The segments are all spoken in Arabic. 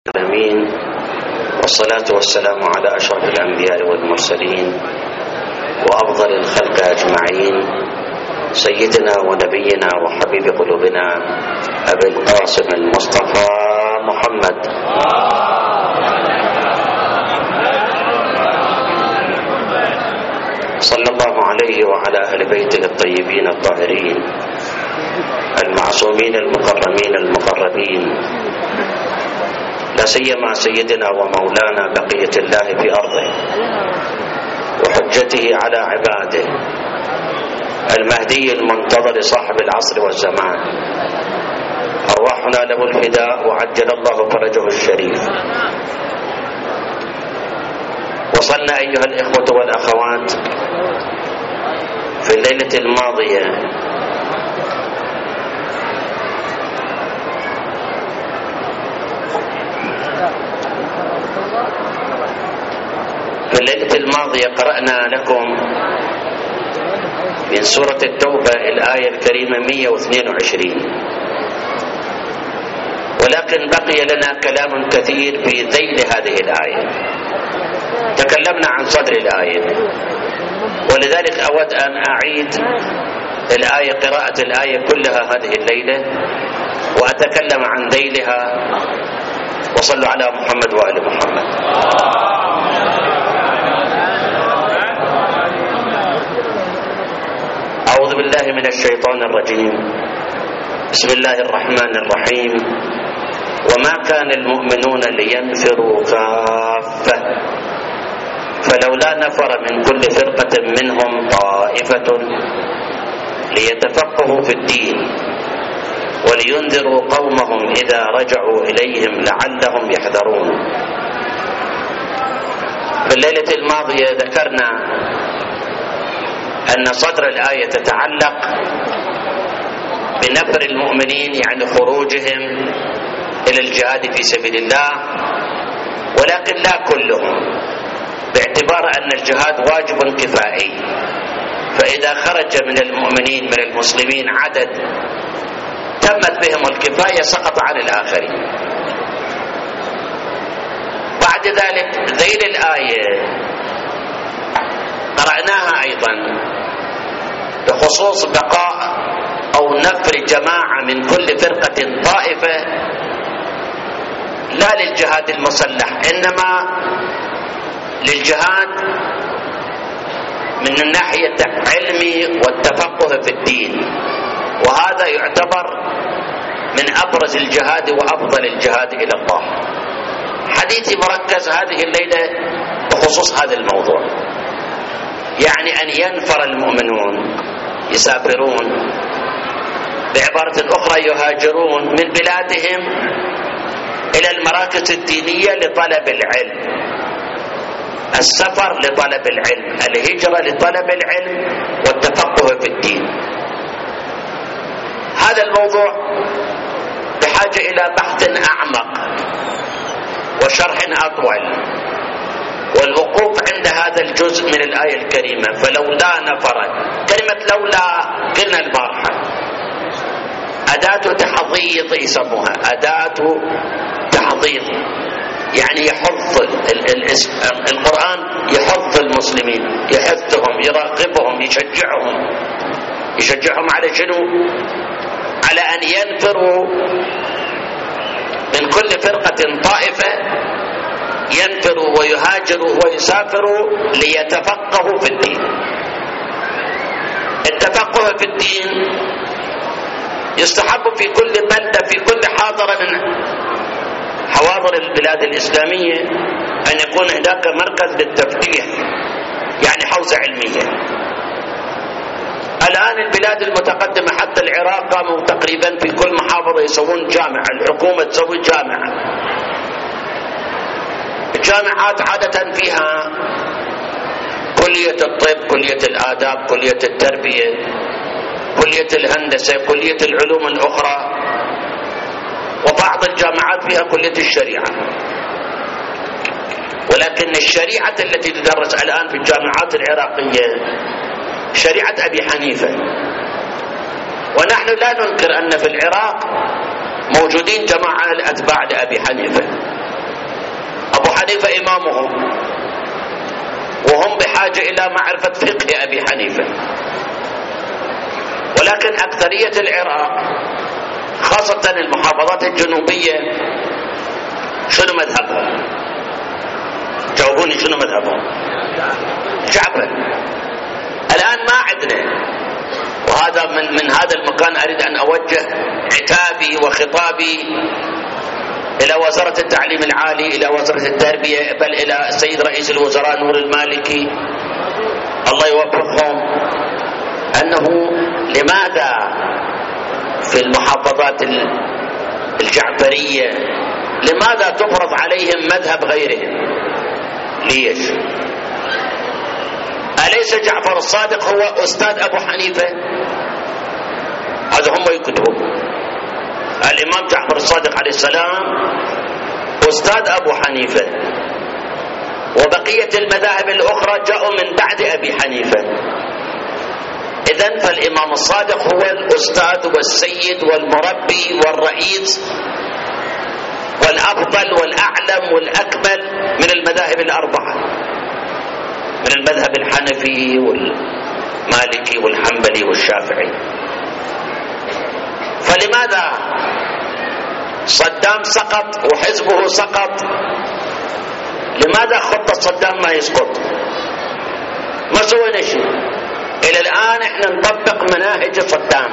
العالمين، والصلاة والسلام على أشرف الأنبياء والمرسلين وأفضل الخلق أجمعين، سيدنا ونبينا وحبيب قلوبنا أبي القاسم المصطفى محمد صلى الله عليه وعلى أهل بيته الطيبين الطاهرين المعصومين المكرمين المقربين، لا سيما سيدنا ومولانا بقية الله في أرضه وحجته على عباده المهدي المنتظر صاحب العصر والزمان، أرواحنا له الفداء وعجل الله فرجه الشريف. وصلنا أيها الإخوة والأخوات في الليلة الماضية قرأنا لكم من سورة التوبة الآية الكريمة 122، ولكن بقي لنا كلام كثير في ذيل هذه الآية. تكلمنا عن صدر الآية، ولذلك أود أن أعيد الآية، قراءة الآية كلها هذه الليلة، وأتكلم عن ذيلها. وصلوا على محمد وآل محمد. أعوذ بالله من الشيطان الرجيم. بسم الله الرحمن الرحيم. وما كان المؤمنون لينفروا كافة فلولا نفر من كل فرقة منهم طائفة ليتفقهوا في الدين ولينذروا قومهم إذا رجعوا إليهم لعلهم يحذرون. في الليلة الماضية ذكرنا أن صدر الآية تتعلق بنفر المؤمنين، يعني خروجهم إلى الجهاد في سبيل الله، ولكن لا كلهم، باعتبار أن الجهاد واجب كفائي، فإذا خرج من المؤمنين من المسلمين عدد تمت بهم الكفاية سقط عن الآخرين. بعد ذلك ذيل الآية قرأناها أيضا بخصوص بقاء أو نفر جماعة من كل فرقة طائفة، لا للجهاد المسلح، إنما للجهاد من الناحية العلمي والتفقه في الدين، وهذا يعتبر من أبرز الجهاد وأفضل الجهاد إلى الله. حديثي مركز هذه الليلة بخصوص هذا الموضوع، يعني أن ينفر المؤمنون، يسافرون، بعبارة أخرى يهاجرون من بلادهم إلى المراكز الدينية لطلب العلم. السفر لطلب العلم، الهجرة لطلب العلم والتفقه في الدين. هذا الموضوع بحاجة إلى بحث أعمق وشرح أطول، والوقوف عند هذا الجزء من الآية الكريمة. فلولا نفرت، كلمة لولا قلنا البارحة أداة تحضيض يسموها، أداة تحضيض، يعني يحض القرآن، يحض المسلمين، يحثهم، يرغبهم، يشجعهم على شنو؟ على أن ينفروا من كل فرقة طائفة، ينفروا ويهاجروا ويسافروا ليتفقهوا في الدين. التفقه في الدين يستحب في كل بلدة، في كل حاضرة من حواضر البلاد الإسلامية، أن يكون هناك مركز للتفتيح، يعني حوزة علمية. الآن البلاد المتقدمة حتى العراق قاموا تقريبا في كل محافظة يسوون جامعة، الحكومة تسوي جامعة. الجامعات عادة فيها كلية الطب، كلية الآداب، كلية التربية، كلية الهندسة، كلية العلوم الأخرى، وبعض الجامعات فيها كلية الشريعة. ولكن الشريعة التي تدرس الآن في الجامعات العراقية شريعة أبي حنيفة، ونحن لا ننكر أن في العراق موجودين جماعة الأتباع لأبي حنيفة، حنيفة إمامهم، وهم بحاجة إلى معرفة فقه أبي حنيفة. ولكن أكثرية العراق خاصة المحافظات الجنوبية شنو مذهبهم؟ جاوبوني شنو مذهبهم؟ جعفر. الآن ما عندنا، وهذا من هذا المكان أريد أن أوجه عتابي وخطابي إلى وزارة التعليم العالي، إلى وزارة التربية، بل إلى السيد رئيس الوزراء نور المالكي الله يوفقهم، أنه لماذا في المحافظات الجعفرية لماذا تفرض عليهم مذهب غيرهم؟ ليش؟ أليس جعفر الصادق هو أستاذ أبو حنيفة؟ هذا هم يكتبون. الإمام جعفر الصادق عليه السلام أستاذ أبو حنيفة، وبقية المذاهب الأخرى جاءوا من بعد أبي حنيفة. إذن فالإمام الصادق هو الأستاذ والسيد والمربي والرئيس والأفضل والأعلم والأكمل من المذاهب الأربعة، من المذهب الحنفي والمالكي والحنبلي والشافعي. فلماذا صدام سقط وحزبه سقط؟ لماذا خطة صدام ما يسقط؟ ما سوينا شيء إلى الآن. احنا نطبق مناهج صدام.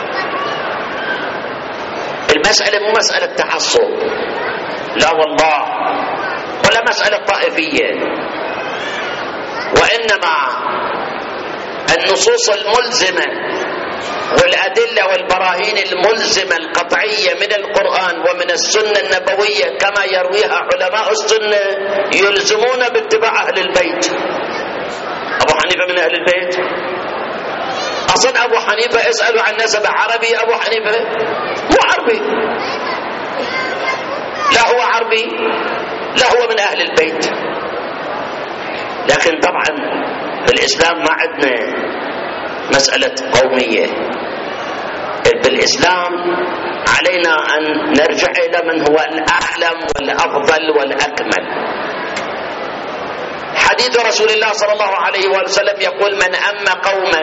المسألة مو مسألة تعصب، لا والله، ولا مسألة طائفية، وإنما النصوص الملزمة والأدلة والبراهين الملزمة القطعية من القرآن ومن السنة النبوية كما يرويها علماء السنة يلزمون باتباع أهل البيت. أبو حنيفة من أهل البيت؟ أصلا أبو حنيفة اسألوا عن نسب عربي. أبو حنيفة مو عربي، لا هو عربي لا هو من أهل البيت. لكن طبعا في الإسلام ما عندنا مسألة قومية. بالإسلام علينا أن نرجع إلى من هو الأعلم والأفضل والأكمل. حديث رسول الله صلى الله عليه وسلم يقول: من أم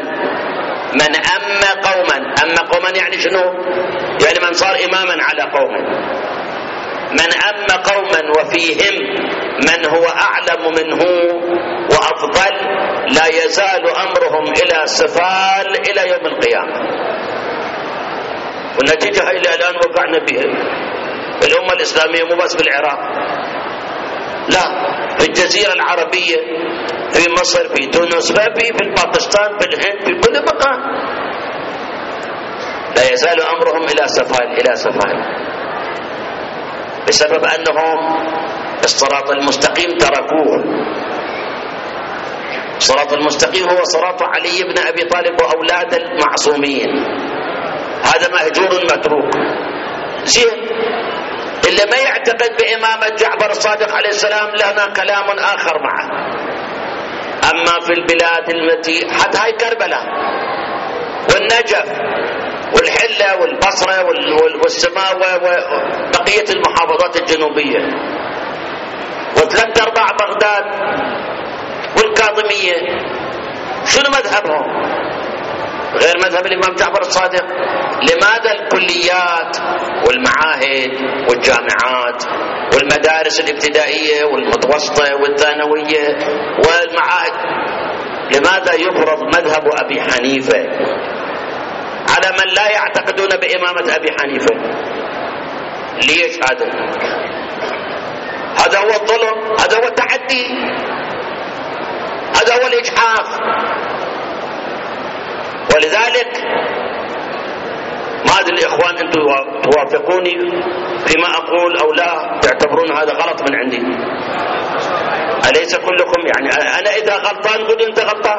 قوما يعني شنو؟ يعني من صار إماما على قوم. من أم قوما وفيهم من هو أعلم منه وأفضل لا يزال أمرهم إلى سفال إلى يوم القيامة. والنتيجة إلى الآن وقعنا بها. الأمة الإسلامية مو بس بالعراق، لا، في الجزيرة العربية، في مصر، في تونس، في باكستان، في الهند، في كل مكان لا يزال أمرهم إلى سفال بسبب أنهم الصراط المستقيم تركوه. الصراط المستقيم هو صراط علي بن أبي طالب وأولاد المعصومين. هذا مهجور متروك. زين، اللي ما يعتقد بإمامة جعفر الصادق عليه السلام لنا كلام آخر معه. أما في البلاد التي حتى هاي كربلاء والنجف والحلة والبصرة والسماوة وبقية المحافظات الجنوبية و3/4 بغداد والكاظمية، شنو مذهبهم غير مذهب الإمام جعفر الصادق؟ لماذا الكليات والمعاهد والجامعات والمدارس الابتدائية والمتوسطة والثانوية والمعاهد لماذا يفرض مذهب أبي حنيفة على من لا يعتقدون بإمامة أبي حنيفة؟ ليش هذا هو الظلم، هذا هو التعدي، هذا هو الإجحاف. ولذلك ما أدري الإخوان أنتم توافقوني فيما أقول أو لا، تعتبرون هذا غلط من عندي؟ أليس كلكم يعني أنا إذا غلطان قل أنت غلطان؟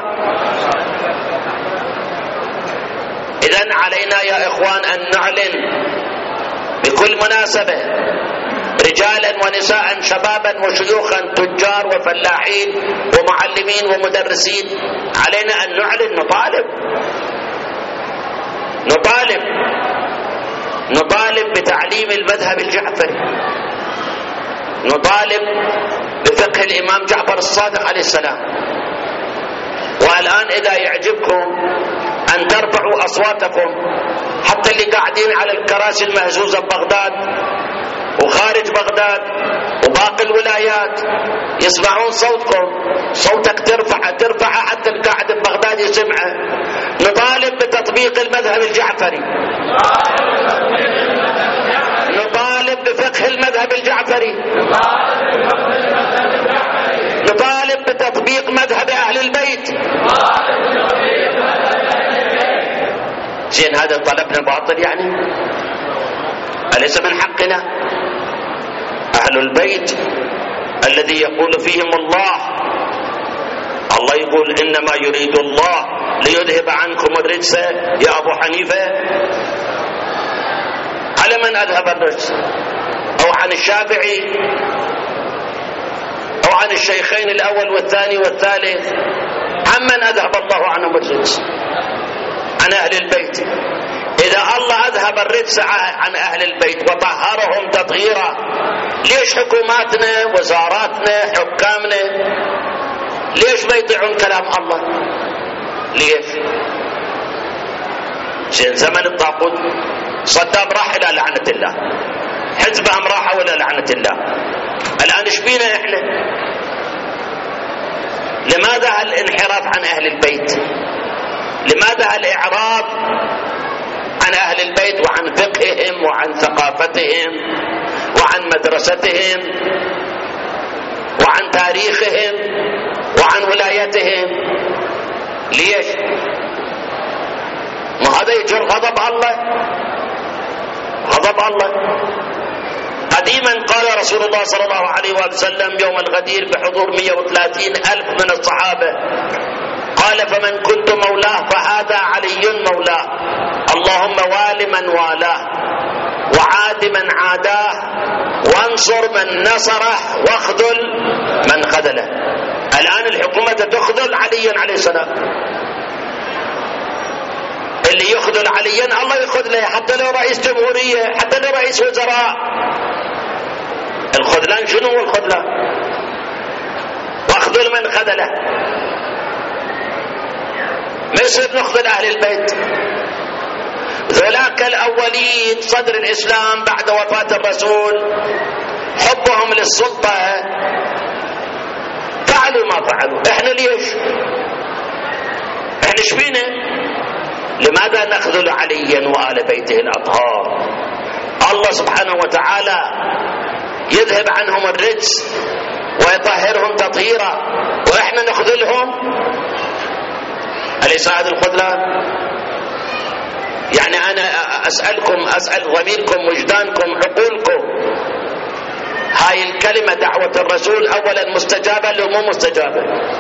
إذن علينا يا إخوان أن نعلن بكل مناسبة رجالا ونساء شبابا وشيوخا تجار وفلاحين ومعلمين ومدرسين، علينا أن نعلن نطالب بتعليم المذهب الجعفري، نطالب بفقه الإمام جعفر الصادق عليه السلام. والآن إذا يعجبكم أن ترفعوا أصواتكم، حتى اللي قاعدين على الكراسي المهزوزة ببغداد وخارج بغداد وباقي الولايات يسمعون صوتكم، صوتك ترفع حتى القاعد ببغداد يسمعه. نطالب بتطبيق المذهب الجعفري، نطالب بفقه المذهب الجعفري، نطالب بتطبيق مذهب أهل البيت. زين هذا طلبنا باطل يعني؟ أليس من حقنا؟ أهل البيت الذي يقول فيهم الله يقول إنما يريد الله ليذهب عنكم الرجس يا أبو حنيفة. على من أذهب الرجس؟ أو عن الشافعي أو عن الشيخين الأول والثاني والثالث؟ عمن أذهب الله عنهم الرجس؟ عن أهل البيت. إذا الله أذهب الرجس عن أهل البيت وطهرهم تطهيرا، ليش حكوماتنا وزاراتنا حكامنا ليش ما يطيعون كلام الله؟ ليش؟ زمن الطاغوت صدام راح إلى لعنة الله، حزبهم راحوا إلى لعنة الله. الآن ايش بينا احنا؟ لماذا الانحراف عن أهل البيت؟ لماذا الإعراض عن أهل البيت وعن فقههم وعن ثقافتهم وعن مدرستهم وعن تاريخهم وعن ولايتهم؟ ليش؟ ما هذا يجر غضب الله، غضب الله. قديما قال رسول الله صلى الله عليه وسلم يوم الغدير بحضور 130,000 من الصحابة، قال فمن كنت مولاه فهذا علي مولاه، اللهم وال من والاه وعاد من عاداه وانصر من نصره واخذل من خذله. الآن الحكومة تخذل عليا عليه السلام، اللي يخذل عليا الله يخذله، حتى لو رئيس جمهورية، حتى لو رئيس وزراء. الخذلان شنو هو الخذلان؟ واخذل من خذله. ما يصير نخذل أهل البيت. ذولاك الأولين صدر الإسلام بعد وفاة الرسول حبهم للسلطة فعلوا ما فعلوا. احنا ليش؟ احنا ايش فينا؟ لماذا نخذل عليا وآل بيته الأطهار؟ الله سبحانه وتعالى يذهب عنهم الرجس ويطهرهم تطهيرا واحنا نخذلهم. أليس هذا الخذلان؟ يعني أنا أسألكم، أسأل ضميركم وجدانكم عقولكم، هاي الكلمة دعوة الرسول أولا مستجابة لو مو مستجابة؟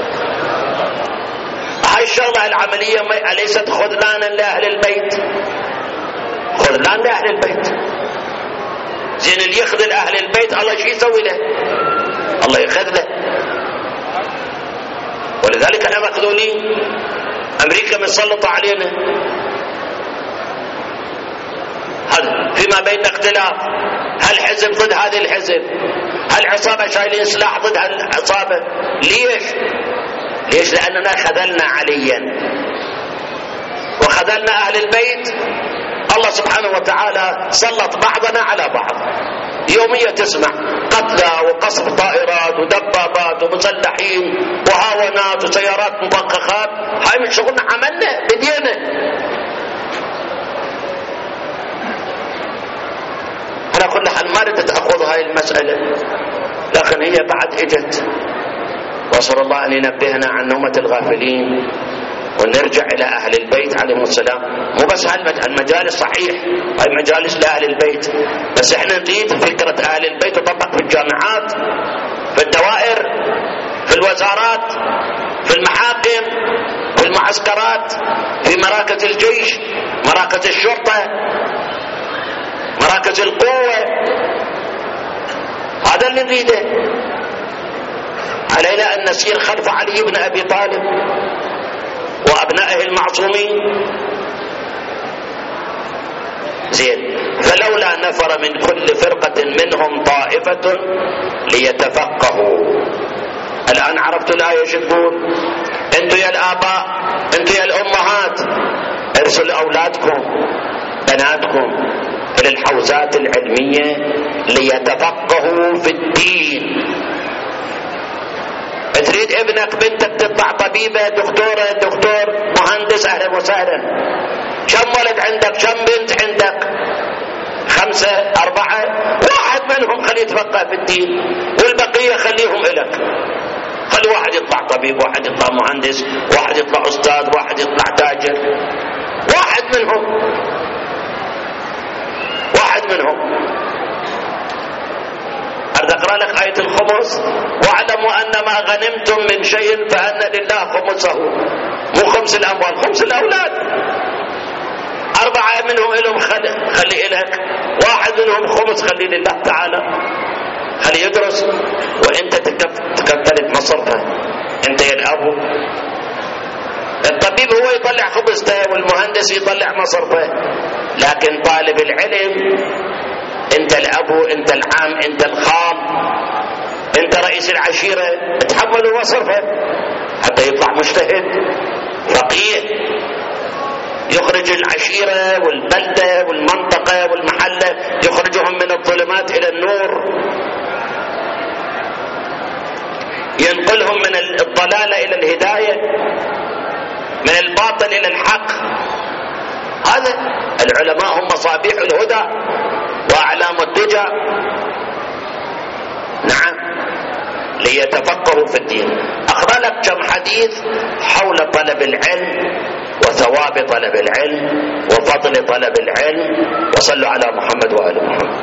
هاي الشغلة العملية أليست خذلانا لأهل البيت؟ خذلان لأهل البيت. زين اللي يخذل أهل البيت الله شو يسوي له؟ الله يخذله. ولذلك احنا مخذولين. أمريكا مسلطة علينا، هذا فيما بين اختلاف، هل حزب ضد هذه الحزب، هل عصابة شايلين سلاح ضد هالعصابة. ليش؟ ليش؟ لأننا خذلنا عليا وخذلنا أهل البيت. الله سبحانه وتعالى سلط بعضنا على بعض. يوميا تسمع قتلى وقصف طائرات ودبابات ومسلحين وهاونات وسيارات مفخخات. هاي من شغلنا، عملنا بدينا. على كل حال ما ردت أخوض هاي المسألة، لكن هي بعد اجت. وصل الله أن ينبهنا عن نومة الغافلين ونرجع إلى أهل البيت عليهم السلام. مو بس هالمجالس صحيح، هاي مجالس لأهل البيت، بس احنا نريد فكرة أهل البيت تطبق في الجامعات، في الدوائر، في الوزارات، في المحاكم، في المعسكرات، في مراكز الجيش، مراكز الشرطة، مراكز القوة. هذا اللي نريده. علينا أن نسير خلف علي بن أبي طالب وأبنائه المعصومين. زين، فلولا نفر من كل فرقة منهم طائفة ليتفقهوا. الآن عرفتوا الآية ايش تقول؟ انتوا يا الآباء، انتوا يا الأمهات، ارسلوا أولادكم بناتكم إلى الحوزات العلمية ليتفقهوا في الدين. تريد ابنك بنتك تطلع طبيبة، دكتورة، دكتور، مهندس، أهلا وسهلا. كم ولد عندك؟ كم بنت عندك؟ 5 4. واحد منهم خليه يتفقه في الدين والبقية خليهم إلك. خلي واحد يطلع طبيب، واحد يطلع مهندس، واحد يطلع أستاذ، واحد يطلع تاجر. واحد منهم. أريد أقرأ لك آية الخمس: واعلموا أن ما غنمتم من شيء فأن لله خمسه. مو خمس الأموال، خمس الأولاد. 4 منهم لهم خلي إلك، واحد منهم خمس خلي لله تعالى، خلي يدرس، وانت تكفلت مصرفه. انت يا الأب. الطبيب هو يطلع خبزته والمهندس يطلع مصرفه، لكن طالب العلم انت الأب، انت العام، انت الخال، انت رئيس العشيرة، تحملوا مصرفه حتى يطلع مجتهد فقيه يخرج العشيرة والبلدة والمنطقة والمحلة، يخرجهم من الظلمات إلى النور، ينقلهم من الضلالة إلى الهداية، من الباطل إلى الحق. هذا العلماء هم مصابيح الهدى وأعلام الدجى. نعم، ليتفقهوا في الدين. أقرأ لك كم حديث حول طلب العلم وثواب طلب العلم وفضل طلب العلم. وصلوا على محمد وآل محمد.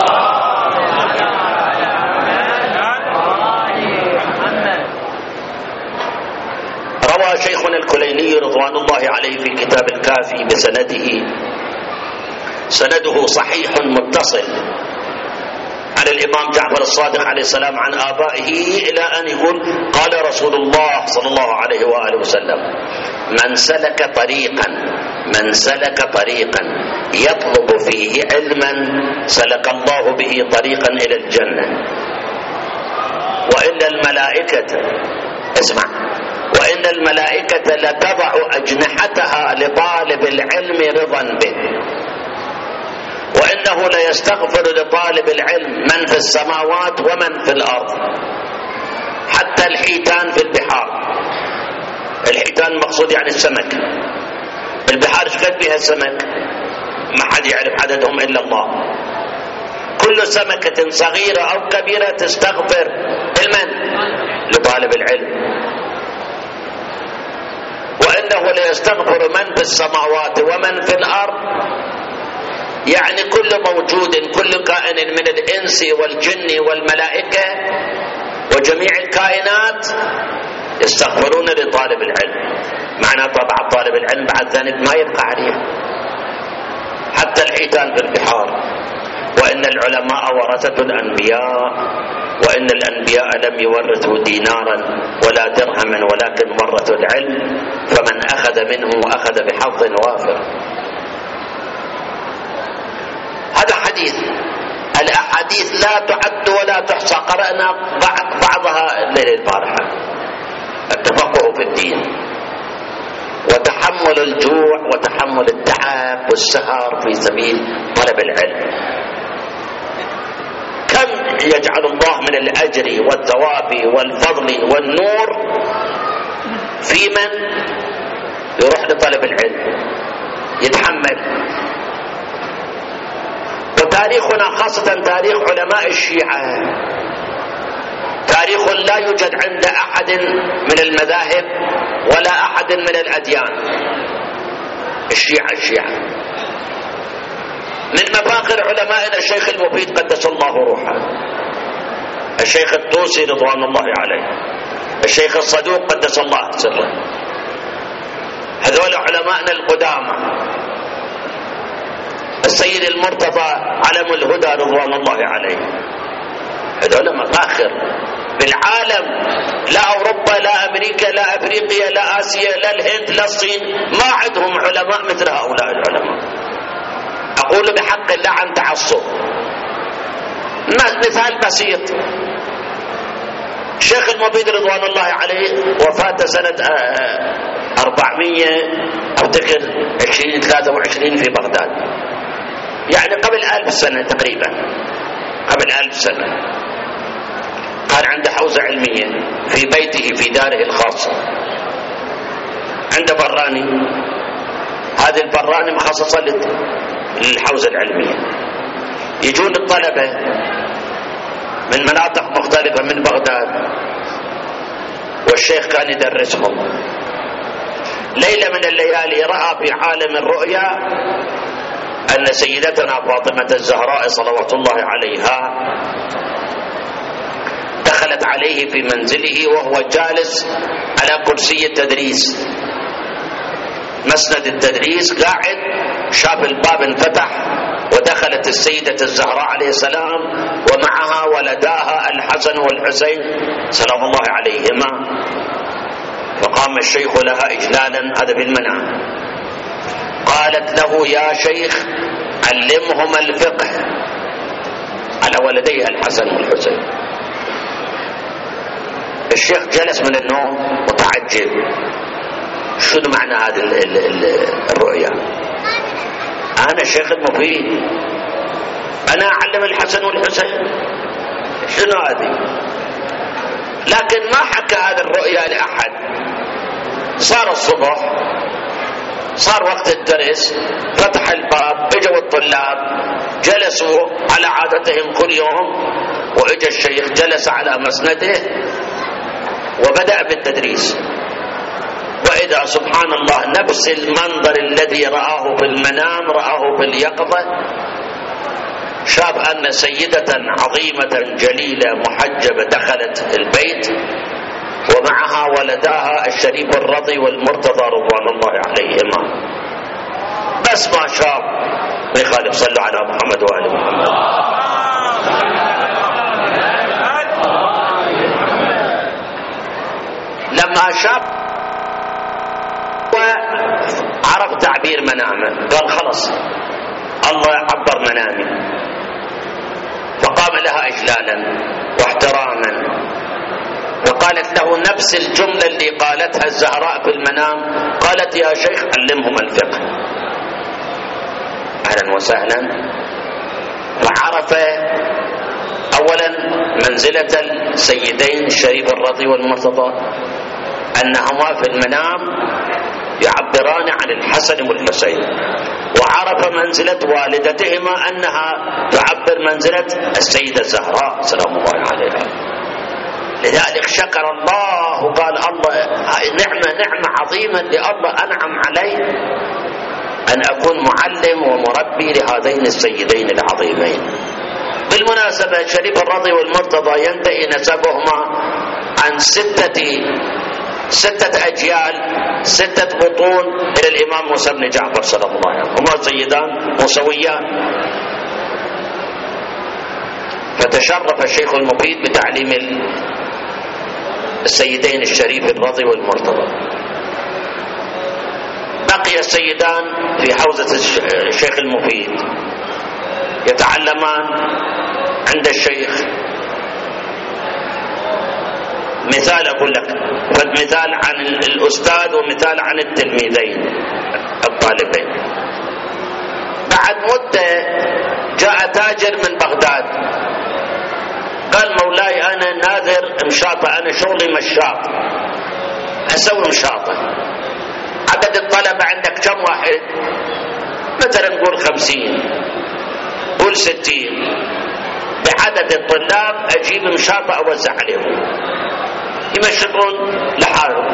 روى شيخنا الكليني رضوان الله عليه في كتاب الكافي بسنده، سنده صحيح متصل، عن الإمام جعفر الصادق عليه السلام عن آبائه إلى أن يقول: قال رسول الله صلى الله عليه وآله وسلم: من سلك طريقا يطلب فيه علما سلك الله به طريقا إلى الجنة. وإن الملائكة لتضع أجنحتها لطالب العلم رضا به، وإنه ليستغفر لطالب العلم من في السماوات ومن في الأرض، حتى الحيتان في البحار. الحيتان مقصود يعني السمك. البحار ايش قد بها السمك؟ ما حد يعرف عددهم إلا الله. كل سمكة صغيرة أو كبيرة تستغفر لطالب العلم. وإنه ليستغفر من في السماوات ومن في الأرض، يعني كل موجود، كل كائن من الإنس والجن والملائكة وجميع الكائنات يستغفرون لطالب العلم. معنى طبعا طالب العلم بعد ذنب ما يبقى عليه، حتى الحيتان في البحار. وإن العلماء ورثة الأنبياء، وإن الأنبياء لم يورثوا دينارا ولا درهما ولكن ورثوا العلم، فمن أخذ منه أخذ بحظ وافر. هذا حديث. الأحاديث لا تعد ولا تحصى، قرأنا بعضها الليلة البارحة. التفقه في الدين وتحمل الجوع وتحمل التعب والسهر في سبيل طلب العلم. كم يجعل الله من الأجر والثواب والفضل والنور في من يروح لطلب العلم يتحمل. وتاريخنا خاصة تاريخ علماء الشيعة تاريخ لا يوجد عند أحد من المذاهب ولا أحد من الأديان. الشيعة من مفاخر علمائنا الشيخ المفيد قدس الله روحه، الشيخ الطوسي رضوان الله عليه، الشيخ الصدوق قدس الله سره. هذول علمائنا القدامى. السيد المرتضى علم الهدى رضوان الله عليه. هذول مفاخر بالعالم، لا أوروبا لا أمريكا لا أفريقيا لا آسيا لا الهند لا الصين ما عندهم علماء مثل هؤلاء العلماء. يقول بحق الله عن تعصب. مثال بسيط، الشيخ المبيد رضوان الله عليه وفاته سنة 423 في بغداد، يعني قبل 1000 سنة تقريبا، قبل 1000 سنة. كان عنده حوزة علمية في بيته في داره الخاصة، عنده براني، هذه البراني مخصصة للحوزة العلمية. يجون الطلبة من مناطق مختلفة من بغداد، والشيخ كان يدرسهم. ليلة من الليالي رأى في عالم الرؤيا أن سيدتنا فاطمة الزهراء صلوات الله عليها دخلت عليه في منزله وهو جالس على كرسي التدريس، مسند التدريس، قاعد، شاف الباب انفتح ودخلت السيدة الزهراء عليه السلام ومعها ولداها الحسن والحسين سلام الله عليهما. فقام الشيخ لها إجلالا، هذا بالمنام. قالت له: يا شيخ علمهما الفقه، على ولديها الحسن والحسين. الشيخ جلس من النوم متعجب، شنو معنى هذه الرؤيا؟ أنا الشيخ المفيد، أنا أعلم الحسن والحسين، شنو هذه؟ لكن ما حكى هذه الرؤيا لأحد. صار الصبح، صار وقت الدرس، فتح الباب، اجوا الطلاب جلسوا على عادتهم كل يوم، واجا الشيخ جلس على مسنده وبدأ بالتدريس. وإذا سبحان الله نفس المنظر الذي رآه في المنام رآه في اليقظة. شاف أن سيدة عظيمة جليلة محجبة دخلت البيت ومعها ولداها الشريف الرضي والمرتضى رضوان الله عليهما. بس ما شاف ما يخالف، صلوا على محمد وآل محمد. لما شاف وعرف تعبير منامه قال: خلص الله عبر منامي. فقام لها إجلالا واحتراما، فقالت له نفس الجملة اللي قالتها الزهراء في المنام، قالت: يا شيخ علمهم الفقه. أهلا وسهلا. فعرف أولا منزلة السيدين الشريف الرضي والمرتضى، أنهما في المنام يعبران عن الحسن والحسين، وعرف منزلة والدتهما أنها تعبر منزلة السيدة الزهراء سلام الله عليها. لذلك شكر الله وقال: الله نعمة عظيمة لله أنعم علي أن أكون معلم ومربي لهذين السيدين العظيمين. بالمناسبة الشريف الرضي والمرتضى ينتهي نسبهما عن ستة أجيال، 6 بطون إلى الإمام موسى بن جعفر سلام الله عليه، هما سيدان موسويان. فتشرف الشيخ المفيد بتعليم السيدين الشريف الرضي والمرتضى. بقي السيدان في حوزة الشيخ المفيد يتعلمان عند الشيخ. مثال أقول لك، مثال عن الأستاذ ومثال عن التلميذين الطالبين. بعد مدة جاء تاجر من بغداد قال: مولاي أنا ناذر مشاطة، أنا شغلي مشاط، أسوي مشاطة. عدد الطلبة عندك كم واحد؟ مثلا نقول 50، قول 60. بعدد الطلاب أجيب مشاطة أوزع عليهم يمشطون لحالهم.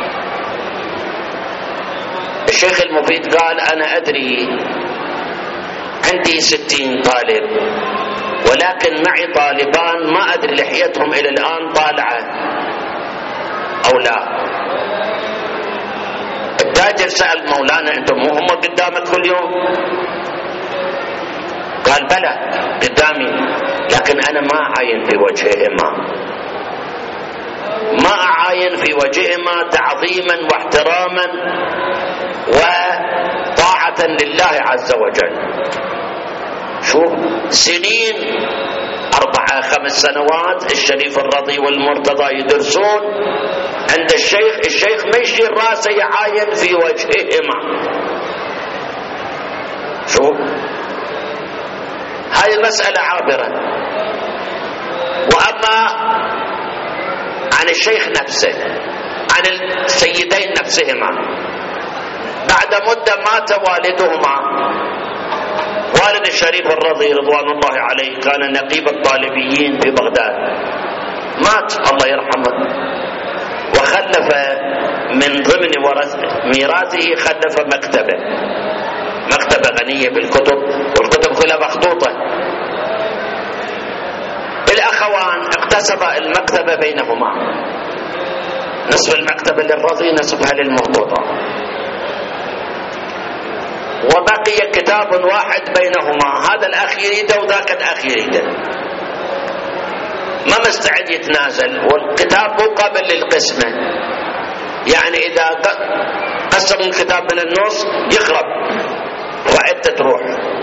الشيخ المفيد قال: أنا أدري عندي 60 طالب، ولكن معي طالبان ما أدري لحيتهم إلى الآن طالعة أو لا. التاجر سأل: مولانا أنتم مو هم قدامك كل يوم؟ قال: بلى قدامي، لكن أنا ما أعاين في وجههما، ما أعاين في وجههما تعظيما واحتراما وطاعة لله عز وجل. شوف سنين 4-5 سنوات الشريف الرضي والمرتضى يدرسون عند الشيخ ما يشيل راسه يعاين في وجههما. شوف هاي المسألة عابرة. وأما عن الشيخ نفسه، عن السيدين نفسهما، بعد مدة مات والدهما، والد الشريف الرضي رضوان الله عليه كان نقيب الطالبيين في بغداد، مات الله يرحمه، وخلف من ضمن ميراثه خلف مكتبة غنية بالكتب، والكتب كلها مخطوطة. الأخوان اقتسم المكتبة بينهما، نصف المكتبة للرضي نصفها للمخطوطة، وبقي كتاب واحد بينهما، هذا الأخ يريده وذاك الأخ يريده، ما مستعد يتنازل، والكتاب مو قابل للقسمة، يعني إذا قسم الكتاب من النص يخرب فائدته تروح.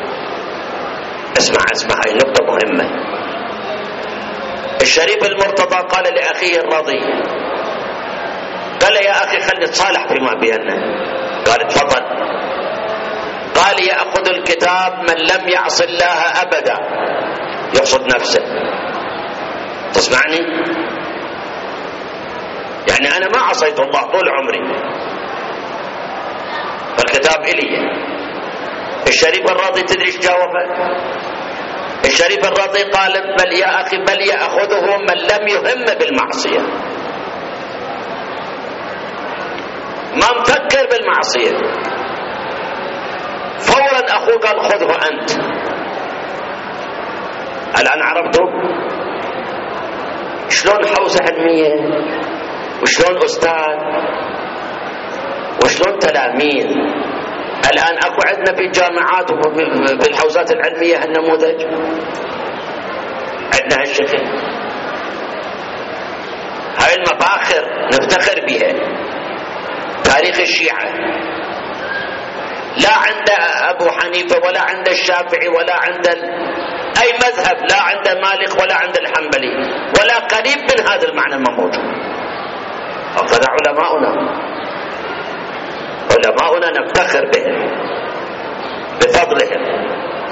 اسمع هاي نقطة مهمة. الشريف المرتضى قال لأخيه الرضي، قال يا أخي خلي نتصالح فيما بيننا، قال تفضل، قال يأخذ الكتاب من لم يعص الله أبدا، يقصد نفسه، تسمعني؟ يعني أنا ما عصيت الله طول عمري، فالكتاب إلي. الشريف الرضي تدري ايش جاوبه؟ الشريف الرضي قال بل يا أخي بل يأخذه من لم يهم بالمعصية، ما مفكر بالمعصية، فورا أخوه قال خذه أنت. الآن عرفتوا شلون حوزة علمية، وشلون أستاذ، وشلون تلاميذ. الآن أكو عندنا في الجامعات وفي الحوزات العلمية هالنموذج، عندنا هالشكل. هاي المفاخر نفتخر بها. تاريخ الشيعة لا عند أبو حنيفة ولا عند الشافعي ولا عند أي مذهب، لا عند مالك ولا عند الحنبلي، ولا قريب من هذا المعنى الموجود. هكذا علماؤنا نفتخر بهم بفضلهم.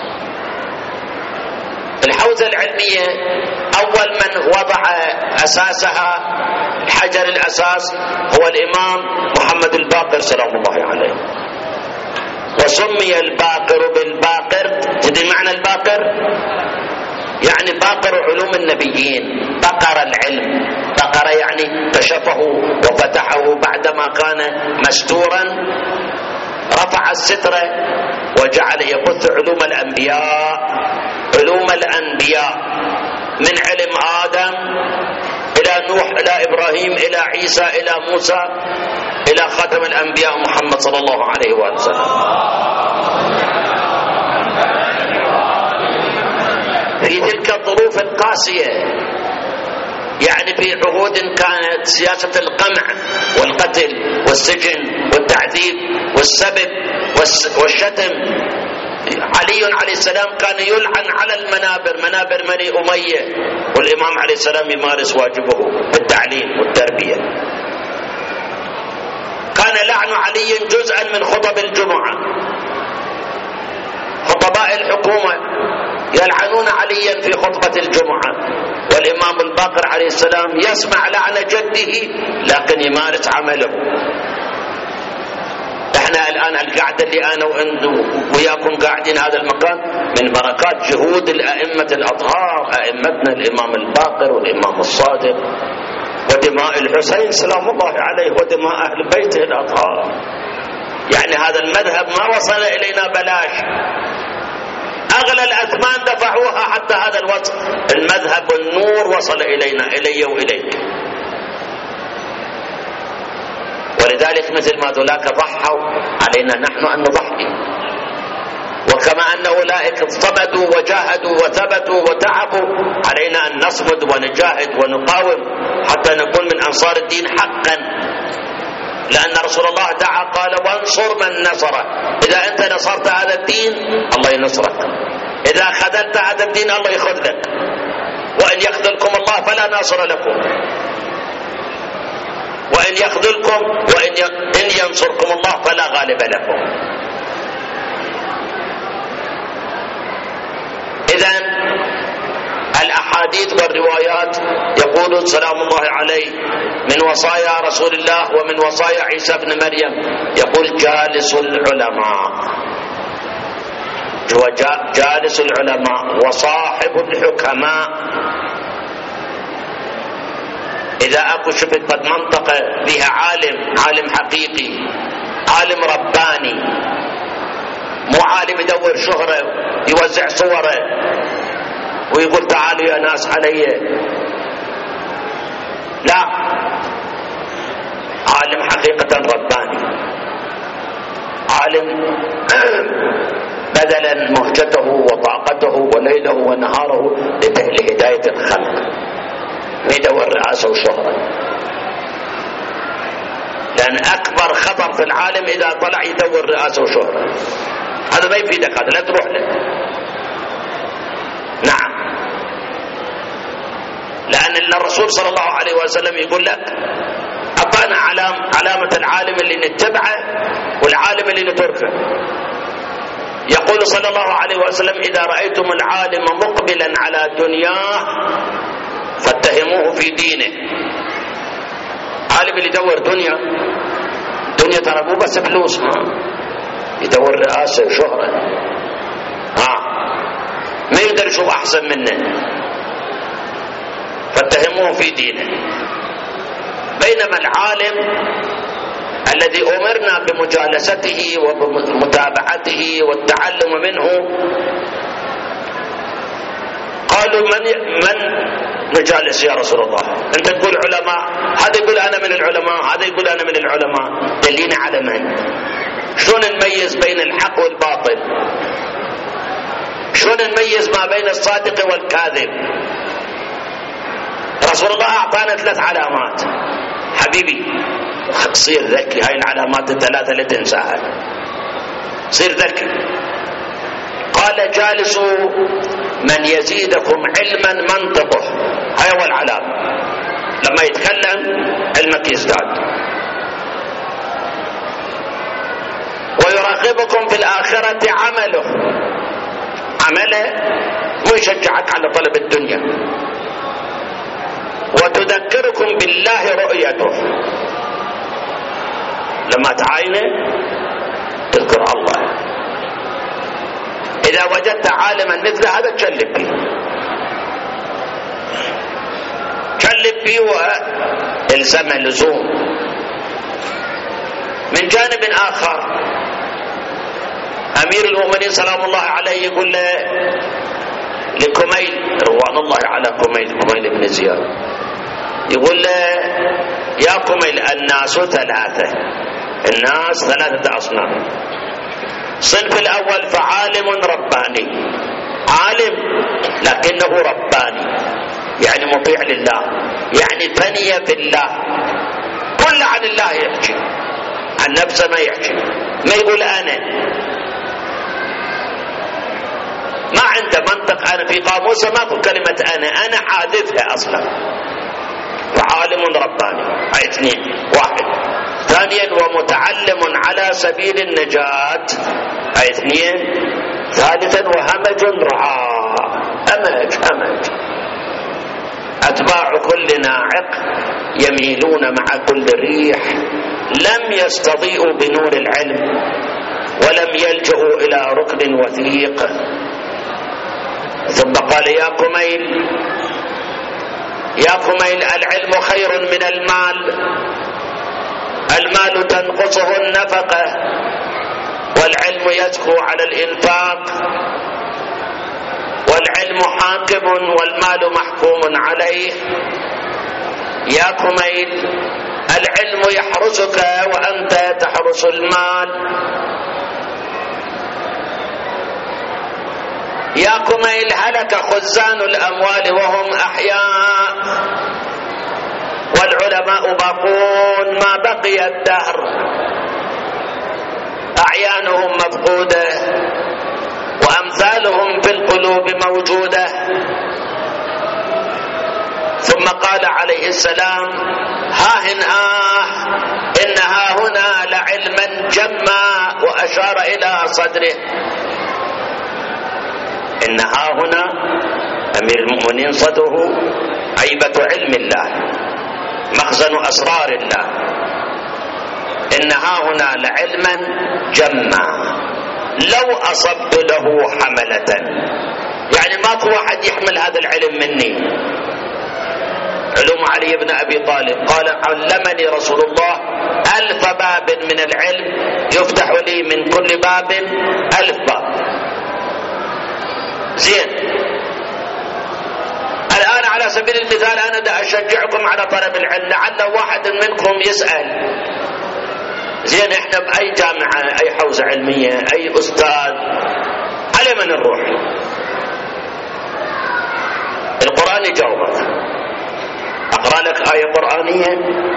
الحوزة العلمية أول من وضع أساسها، حجر الأساس، هو الإمام محمد الباقر سلام الله عليه، وسمي الباقر بالباقر. تدري معنى الباقر؟ يعني باقر علوم النبيين، بقر العلم، بقر يعني كشفه وفتحه بعدما كان مستورا، رفع الستر وجعل يبث علوم الأنبياء من علم آدم إلى نوح إلى إبراهيم إلى عيسى إلى موسى إلى خاتم الأنبياء محمد صلى الله عليه وسلم. في تلك الظروف القاسية، يعني في عهود كانت سياسة القمع والقتل والسجن والتعذيب والسبب والشتم، علي عليه السلام كان يلعن على منابر بني أمية، والإمام عليه السلام يمارس واجبه بالتعليم والتربية. كان لعن علي جزءا من خطب الجمعة، خطباء الحكومة يلعنون عليا في خطبة الجمعة، والإمام الباقر عليه السلام يسمع لعن جده لكن يمارس عمله. احنا الآن القعدة اللي أنا وياكم قاعدين هذا المكان من بركات جهود الأئمة الأطهار، أئمتنا الإمام الباقر والإمام الصادق، ودماء الحسين سلام الله عليه، ودماء أهل بيته الأطهار. يعني هذا المذهب ما وصل إلينا بلاش، أغلى الأثمان دفعوها حتى هذا الوقت. المذهب والنور وصل إلينا، إلي وإليك. ولذلك مثل ما ذولاك ضحوا علينا نحن أن نضحي، وكما أن أولئك صمدوا وجاهدوا وثبتوا وتعبوا، علينا أن نصمد ونجاهد ونقاوم حتى نكون من أنصار الدين حقا. لأن رسول الله دعا قال وانصر من نصره، إذا أنت نصرت هذا الدين الله ينصرك. إذا خذلت هذا الدين الله يخذلك، وإن يخذلكم الله فلا ناصر لكم، وإن يخذلكم وإن ينصركم الله فلا غالب لكم. إذن الأحاديث والروايات يقول سلام الله عليه من وصايا رسول الله ومن وصايا عيسى بن مريم، يقول جالس العلماء، جالس العلماء وصاحب الحكماء. إذا أكو شفت قد منطقة فيها عالم حقيقي، عالم رباني، مو عالم يدور شهرة يوزع صوره ويقول تعالوا يا ناس علي، لا، عالم حقيقة رباني، عالم بذل مهجته وطاقته وليله ونهاره لهداية الخلق، ما يدور رئاسة وشهرة. لأن أكبر خطر في العالم إذا طلع يدور رئاسة وشهرة، هذا ما يفيدك، هذا لا تروح له. نعم، لأن الرسول صلى الله عليه وسلم يقول لك أعطانا علامة العالم اللي نتبعه والعالم اللي نتركه. يقول صلى الله عليه وسلم إذا رأيتم العالم مقبلا على دنياه فاتهموه في دينه. عالم اللي يدور دنيا ترى مو بس فلوس، يدور رئاسة وشهرة، ما يقدر يشوف أحسن منه، فاتهموه في دينه. بينما العالم الذي أمرنا بمجالسته ومتابعته والتعلم منه، قالوا من نجالس يا رسول الله؟ أنت تقول علماء، هذا يقول أنا من العلماء، هذا يقول أنا من العلماء، دلينا على من؟ شلون نميز بين الحق والباطل؟ شلون نميز ما بين الصادق والكاذب؟ رسول الله أعطانا 3 علامات. حبيبي صير ذكي، هاي العلامات ال3 لا تنساها، صير ذكي. قال جالسوا من يزيدكم علما منطقه، هاي أول علامة، لما يتكلم علمك يزداد. ويراقبكم في الآخرة عمله مو يشجعك على طلب الدنيا. وتذكركم بالله رؤيته، لما تعاينه تذكر الله. إذا وجدت عالما مثل هذا تشلب فيه والزمه لزوم. من جانب آخر أمير المؤمنين سلام الله عليه يقول لكميل رضوان الله على كميل بن زياد، يقول له يا كميل الناس 3، الناس 3 أصناف. الصنف الأول فعالم رباني، عالم لكنه رباني، يعني مطيع لله، يعني ثني في الله، كل عن الله يحكي، عن نفسه ما يحكي، ما يقول أنا، ما عنده منطق. أنا في قاموسه ماكو كلمة أنا حادثها أصلا. فعالم رباني، هاي 2. 1. ثانيا ومتعلم على سبيل النجاة، هاي 2. ثالثا وهمج رعاء، همج أتباع كل ناعق يميلون مع كل ريح، لم يستضيئوا بنور العلم ولم يلجؤوا إلى ركن وثيق. ثم قال يا كميل العلم خير من المال تنقصه النفقة، والعلم يزكو على الإنفاق، والعلم حاكم والمال محكوم عليه. يا كميل العلم يحرسك وأنت تحرس المال. يا كميل هلك خزان الأموال وهم أحياء، والعلماء باقون ما بقي الدهر، أعيانهم مفقودة وأمثالهم في القلوب موجودة. ثم قال عليه السلام: إنها هنا لعلما جما، وأشار إلى صدره. إنها هنا أمير المؤمنين صدره عيبة علم الله، مخزن أسرار الله. إنها هنا لعلما جما لو أصبت له حملة، يعني ماكو واحد يحمل هذا العلم مني. علوم علي بن أبي طالب قال: علمني رسول الله 1000 باب من العلم، يفتح لي من كل باب 1000 باب. زين، الآن على سبيل المثال أنا دا أشجعكم على طلب العلم، لعل واحد منكم يسأل: زين احنا بأي جامعة، أي حوزة علمية، أي أستاذ، على من نروح؟ القرآن يجاوبك. أقرأ لك آية قرآنية،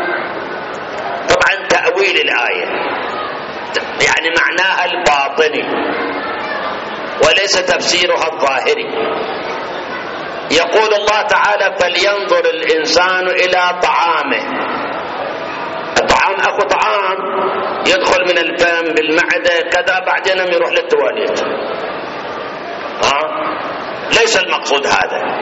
طبعا تأويل الآية يعني معناها الباطني وليس تفسيرها الظاهري. يقول الله تعالى: فلينظر الإنسان إلى طعامه. الطعام أكو طعام يدخل من الفم بالمعدة كذا، بعدين يروح للتواليت. ليس المقصود هذا.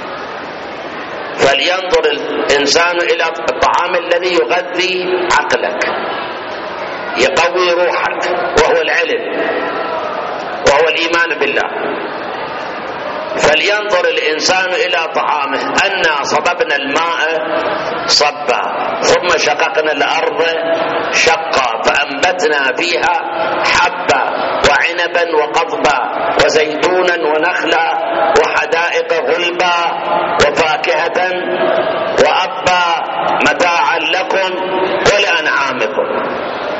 فلينظر الإنسان إلى الطعام الذي يغذي عقلك، يقوي روحك، وهو العلم، وهو الإيمان بالله. فلينظر الإنسان إلى طعامه أنا صببنا الماء صبا ثم شققنا الأرض شقا فأنبتنا فيها حبا وعنبا وقضبا وزيتونا ونخلا وحدائق غلبا وفاكهة وأبا متاعا لكم ولأنعامكم.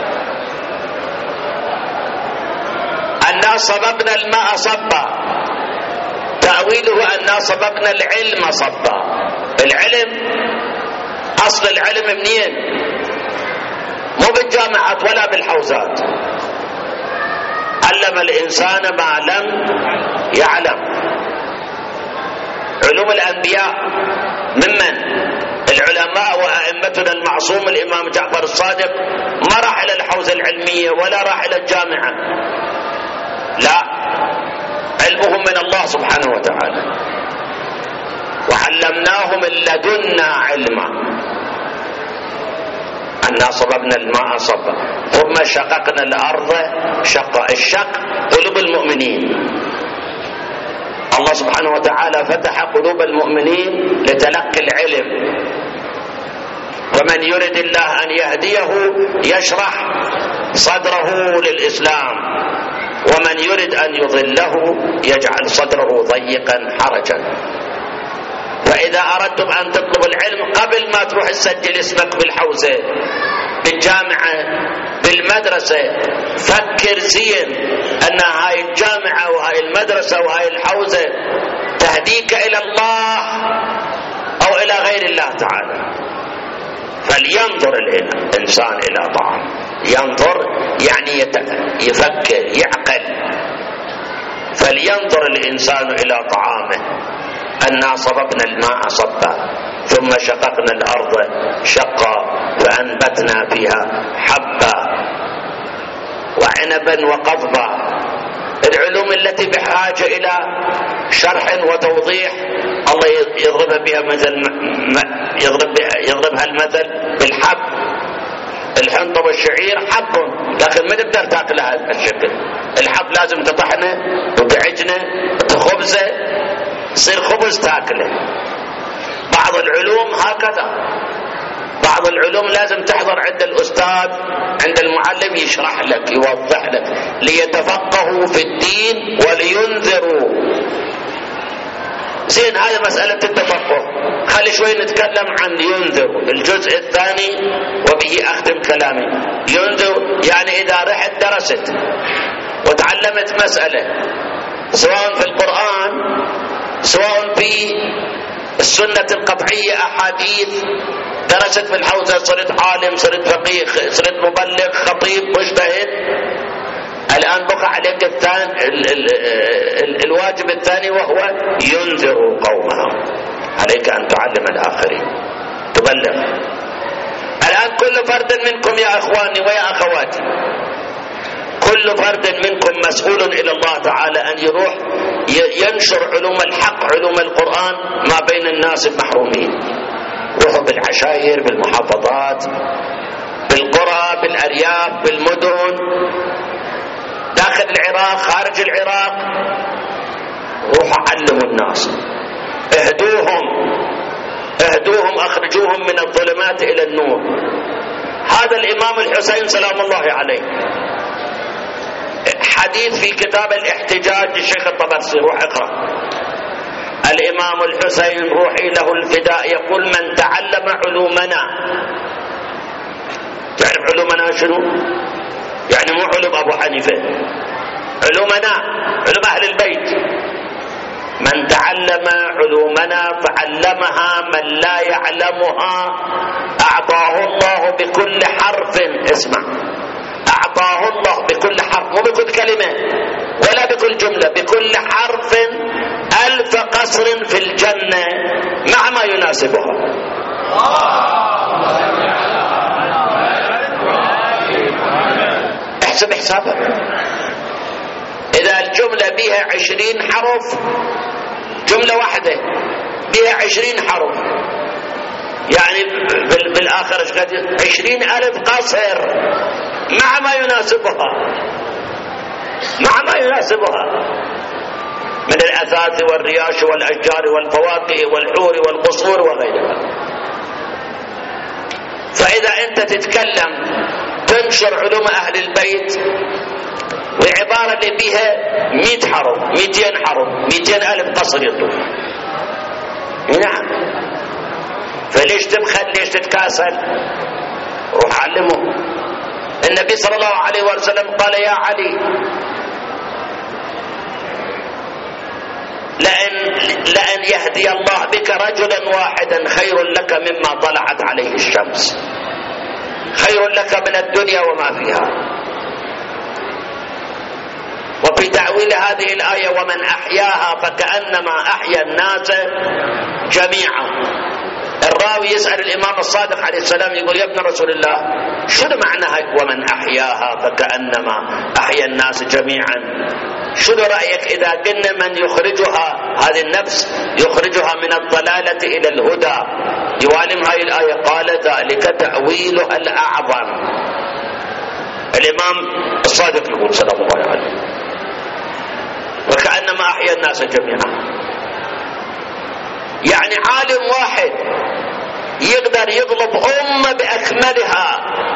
أنا صببنا الماء صبا، تأويله أننا صببنا العلم صبا. العلم أصل العلم منين؟ مو بالجامعات ولا بالحوزات. علم الإنسان ما لم يعلم. علوم الأنبياء ممن؟ العلماء وأئمتنا المعصوم الإمام جعفر الصادق ما راح إلى الحوزة العلمية ولا راح إلى الجامعة، لا، علمهم من الله سبحانه وتعالى. وعلمناه من لدنا علما. أنا صببنا الماء صبا ثم شققنا الأرض شقا. الشق قلوب المؤمنين. الله سبحانه وتعالى فتح قلوب المؤمنين لتلقي العلم. ومن يرد الله أن يهديه يشرح صدره للإسلام، ومن يرد أن يضله يجعل صدره ضيقا حرجا. فإذا أردتم أن تطلبوا العلم قبل ما تروح تسجل اسمك بالحوزة، بالجامعة، بالمدرسة، فكر زين أن هاي الجامعة وهاي المدرسة وهاي الحوزة تهديك إلى الله أو إلى غير الله تعالى. فلينظر الإنسان إلى طعام. ينظر يعني يفكر، يعقل. فلينظر الإنسان إلى طعامه أنا صببنا الماء صبا ثم شققنا الأرض شقا فأنبتنا فيها حبا وعنبا وقضبا. العلوم التي بحاجة إلى شرح وتوضيح الله يضربها بها مثل، يضربها المثل بالحب. الحنطة والشعير حب، لكن ما تقدر تاكلها هالشكل. الحب لازم تطحنه وتعجنه وتخبزه يصير خبز تاكله. بعض العلوم هكذا، بعض العلوم لازم تحضر عند الأستاذ، عند المعلم، يشرح لك، يوضح لك، ليتفقهوا في الدين ولينذروا. زين، هذه مسألة التفقه. خلي شوي نتكلم عن ينذر، الجزء الثاني، وبه أختم كلامي. ينذر يعني إذا رحت درست وتعلمت مسألة، سواء في القرآن سواء في السنة القطعية، أحاديث، درست في الحوزة، صرت عالم، صرت فقيه، صرت مبلغ، خطيب، مجتهد، الآن بقى عليك الواجب الثاني، وهو ينذر قومه. عليك أن تعلم الآخرين، تبلغ. الآن كل فرد منكم يا أخواني ويا أخواتي، كل فرد منكم مسؤول إلى الله تعالى أن يروح ينشر علوم الحق، علوم القرآن ما بين الناس المحرومين. روحوا بالعشائر، بالمحافظات، بالقرى، بالأرياف، بالمدن، داخل العراق، خارج العراق. روحوا علموا الناس، اهدوهم، اخرجوهم من الظلمات الى النور. هذا الامام الحسين سلام الله عليه، حديث في كتاب الاحتجاج للشيخ الطبرسي، روح اقرأ. الامام الحسين روحي له الفداء يقول: من تعلم علومنا. تعرف علومنا شنو؟ يعني مو علوم ابو حنيفه، علومنا علوم اهل البيت. من تعلم علومنا فعلمها من لا يعلمها أعطاه الله بكل حرف، اسمع، أعطاه الله بكل حرف، مو بكل كلمة ولا بكل جملة، بكل حرف 1000 قصر في الجنة مع ما يناسبها. احسب حسابك، إذا الجملة بها 20 حرف، جملة واحدة بها 20 حرف، يعني بالآخر 20,000 قصر مع ما يناسبها، مع ما يناسبها من الأثاث والرياش والأشجار والفواكه والحور والقصور وغيرها. فإذا أنت تتكلم تنشر علوم أهل البيت، والعبارة اللي بيها 100 حرف، 200 حرف، 200,000 قصر يطلب. نعم. فليش تبخل؟ ليش تتكاسل؟ روح علمه. النبي صلى الله عليه وسلم قال: يا علي، لأن يهدي الله بك رجلا واحدا خير لك مما طلعت عليه الشمس، خير لك من الدنيا وما فيها. وفي تأويل هذه الآية: ومن أحياها فكأنما أحيا الناس جميعا. الراوي يسأل الإمام الصادق عليه السلام، يقول: يا ابن رسول الله، شنو معنى ومن أحياها فكأنما أحيا الناس جميعا؟ شنو رأيك إذا قلنا من يخرجها، هذه النفس يخرجها من الضلالة إلى الهدى، يوالم هذه الآية؟ قال: ذلك تأويلها الأعظم. الإمام الصادق يقول سلام الله عليه: وكأنما أحيا الناس جميعا. يعني عالم واحد يقدر يطلب أمة بأكملها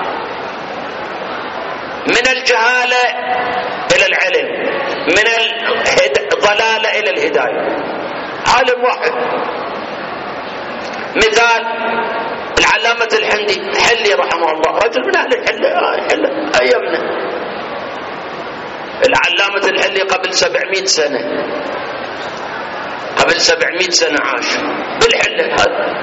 من الجهالة إلى العلم، من الضلالة إلى الهداية. عالم واحد. مثال العلامة الحلي رحمه الله، رجل من أهل الحلة أيامنا. العلامة الحلي قبل 700 سنة، قبل 700 سنة عاش بالحلة هذا.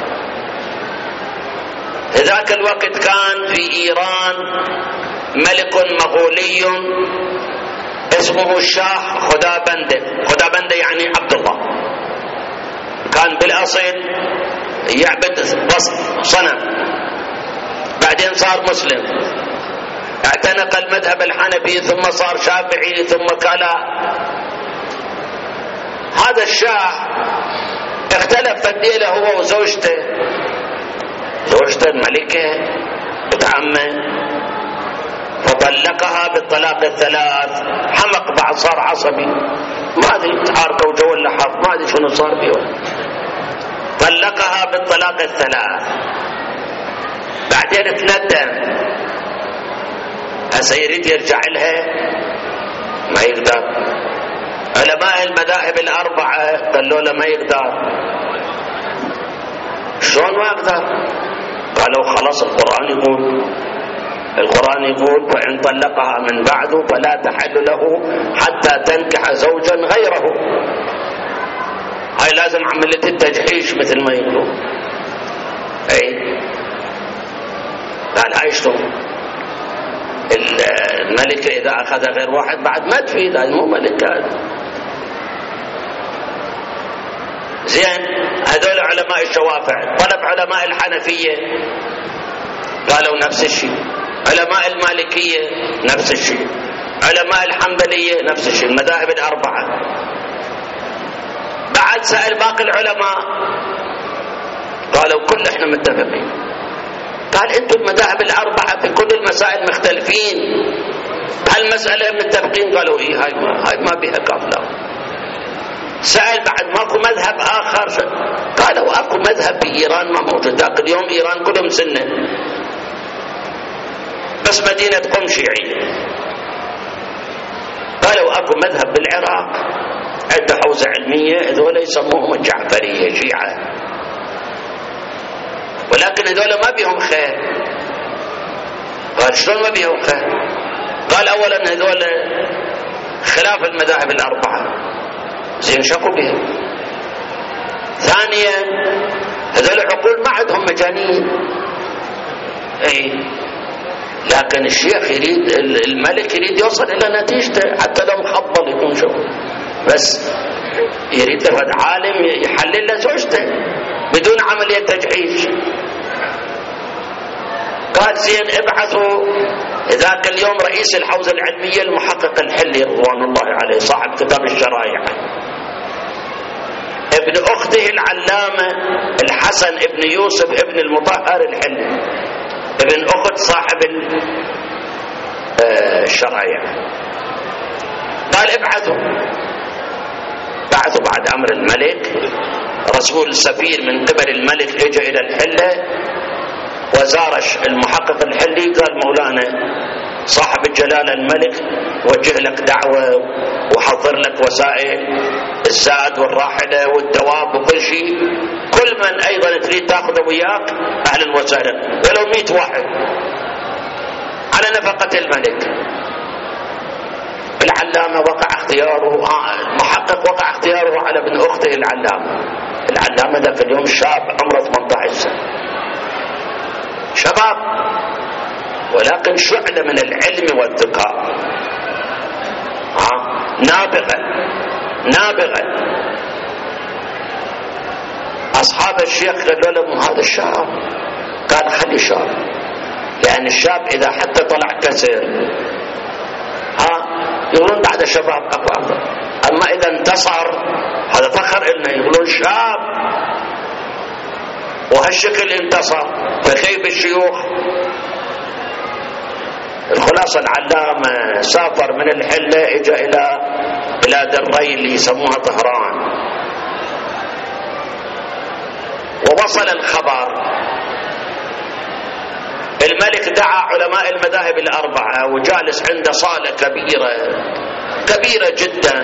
في ذاك الوقت كان في إيران ملك مغولي اسمه الشاه خدابندة يعني عبد الله. كان بالأصل يعبد صنم، بعدين صار مسلم، اعتنق المذهب الحنفي، ثم صار شافعي، ثم كلا. هذا الشاه اختلف فديله هو وزوجته، زوجته الملكة بنت عمه، فطلقها بالطلاق الثلاث. حمق بعد، صار عصبي، ما ادري تعاركوا جو ولا حرب، ما ادري شنو صار فيه. طلقها بالطلاق الثلاث، بعدين تندم، هسه يريد يرجع لها ما يقدر. علماء المذاهب الأربعة قالوا له ما يقدر. شلون ما يقدر؟ قالوا خلاص القرآن يقول فإن طلقها من بعده فلا تحل له حتى تنكح زوجا غيره. هاي لازم عملية التجحيش مثل ما يقولوا. اي قال هاي شلون؟ الملك إذا أخذ غير واحد بعد ما تفيد، هذا مو ملك هذا. زين، هذول علماء الشوافع. طلب علماء الحنفية قالوا نفس الشيء، علماء المالكية نفس الشيء، علماء الحنبلية نفس الشيء، المذاهب الأربعة. بعد سأل باقي العلماء قالوا كل احنا متفقين. قال انتم المذاهب الأربعة في كل المسائل مختلفين، هالمسألة متفقين؟ قالوا ايه، هاي ما بها كافلة. سأل بعد ماكو مذهب آخر؟ قالوا اكو مذهب في إيران ما موجود، ذاك اليوم إيران كلهم سنة، بس مدينة قم شيعية. قالوا اكو مذهب بالعراق عنده حوزة علمية، هذول يسموهم الجعفرية، شيعة، ولكن هذول ما بيهم خير. قال شلون ما بيهم خير؟ قال اولا هذول خلاف المذاهب الأربعة، زين شكوا بها. ثانيا هذول عقول ما عندهم مجانين، اي، لكن الشيخ يريد، الملك يريد يوصل الى نتيجته حتى لو مخبل يكون شغل، بس يريد لفت عالم يحلل له زوجته بدون عملية تجهيز. قال زين ابعثوا ذاك اليوم رئيس الحوزة العلمية المحقق الحلي رضوان الله عليه صاحب كتاب الشرائع، ابن اخته العلامة الحسن ابن يوسف ابن المطهر الحلي، ابن اخت صاحب الشرائع. قال ابعثوا بعد امر الملك، رسول سفير من قبل الملك اجى الى الحلة وزار المحقق الحلي، قال مولانا صاحب الجلالة الملك وجه لك دعوة وحضر لك وسائل الزاد والراحلة والدواب وكل شيء، كل من ايضا تريد تاخذه وياك اهلا وسهلا، ولو 100 واحد على نفقة الملك. العلامة وقع اختياره، المحقق وقع اختياره على ابن اخته العلامة ذاك اليوم شاب عمره 18 سنة، شباب ولكن شعلة من العلم والذكاء، نابغة. أصحاب الشيخ قالوا لهم هذا الشاب، قال خلي شاب، لأن الشاب إذا حتى طلع كسر يقولون بعد الشباب أقوى، أما إذا انتصر هذا فخر إنه يقولون شاب وهالشكل انتصر، فكيف الشيوخ؟ الخلاصة العلامة سافر من الحلة اجى الى بلاد الري اللي يسموها طهران، ووصل الخبر. الملك دعا علماء المذاهب الأربعة وجالس عند صالة كبيرة جدا.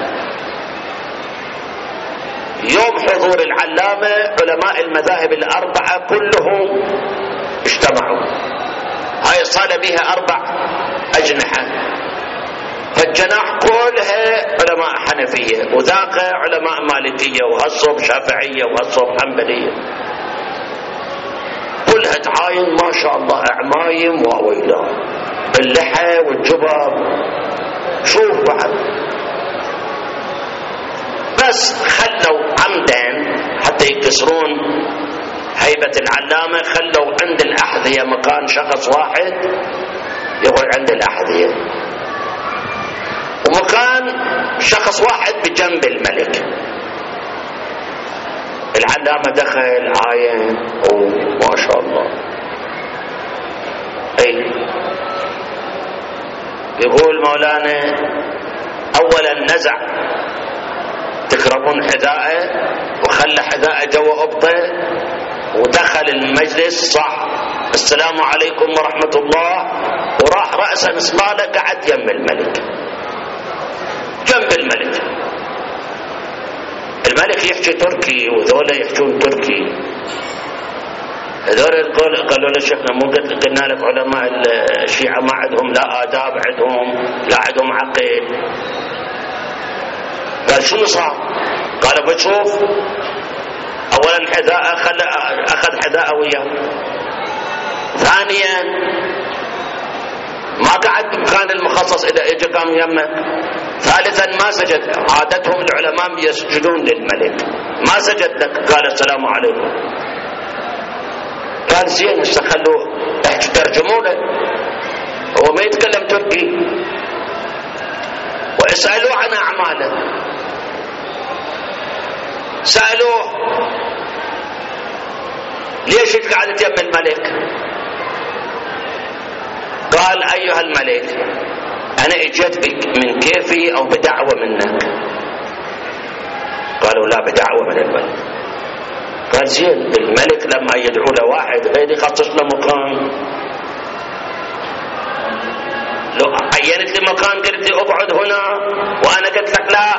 يوم حضور العلامة علماء المذاهب الأربعة كلهم اجتمعوا. هاي الصالة بها 4 أجنحة، فالجناح كلها علماء حنفية، وذاك علماء مالكية، وهالصوب شافعية، وهالصوب حنبلية، كلها تعاين ما شاء الله، أعمايم وويلاه باللحى والجبر. شوف بعد بس خلوا عمدا حتى يكسرون هيبة العلامة، خلوا عند الأحذية مكان شخص واحد يقعد عند الأحذية، ومكان شخص واحد بجنب الملك. العلامة دخل عاين وما شاء الله، اي يقول مولانا اولا نزع تكرمون حذاءه وخلى حذاءه جوا ابطه، ودخل المجلس صح السلام عليكم ورحمة الله، وراح رأسا مسمالة قعد يم الملك، جنب الملك. الملك يحكي تركي وذولا يحكون تركي. هذول قالوا له شيخنا مو قلنا لك علماء الشيعة ما عندهم لا آداب، لا عندهم عقل. قال شو صار؟ قال بتشوف اولا حذاء اخذ حذاءه وياه، ثانيا ما قعد بمكان المخصص إذا إجا قام يمه. ثالثا ما سجد، عادتهم العلماء يسجدون للملك، ما سجد لك قال السلام عليكم. قال زين استخلوه ترجموا له، هو ما يتكلم تركي، واسألوه عن أعماله. سألوه ليش قاعد يم الملك؟ قال أيها الملك أنا اجيت بك من كيفي أو بدعوة منك؟ قالوا لا، بدعوة من الملك. قال زين الملك لما يدعو له واحد غير يخصص له مكان، لو عينت لي مكان قلت لي اقعد هنا وانا قلت لك لا،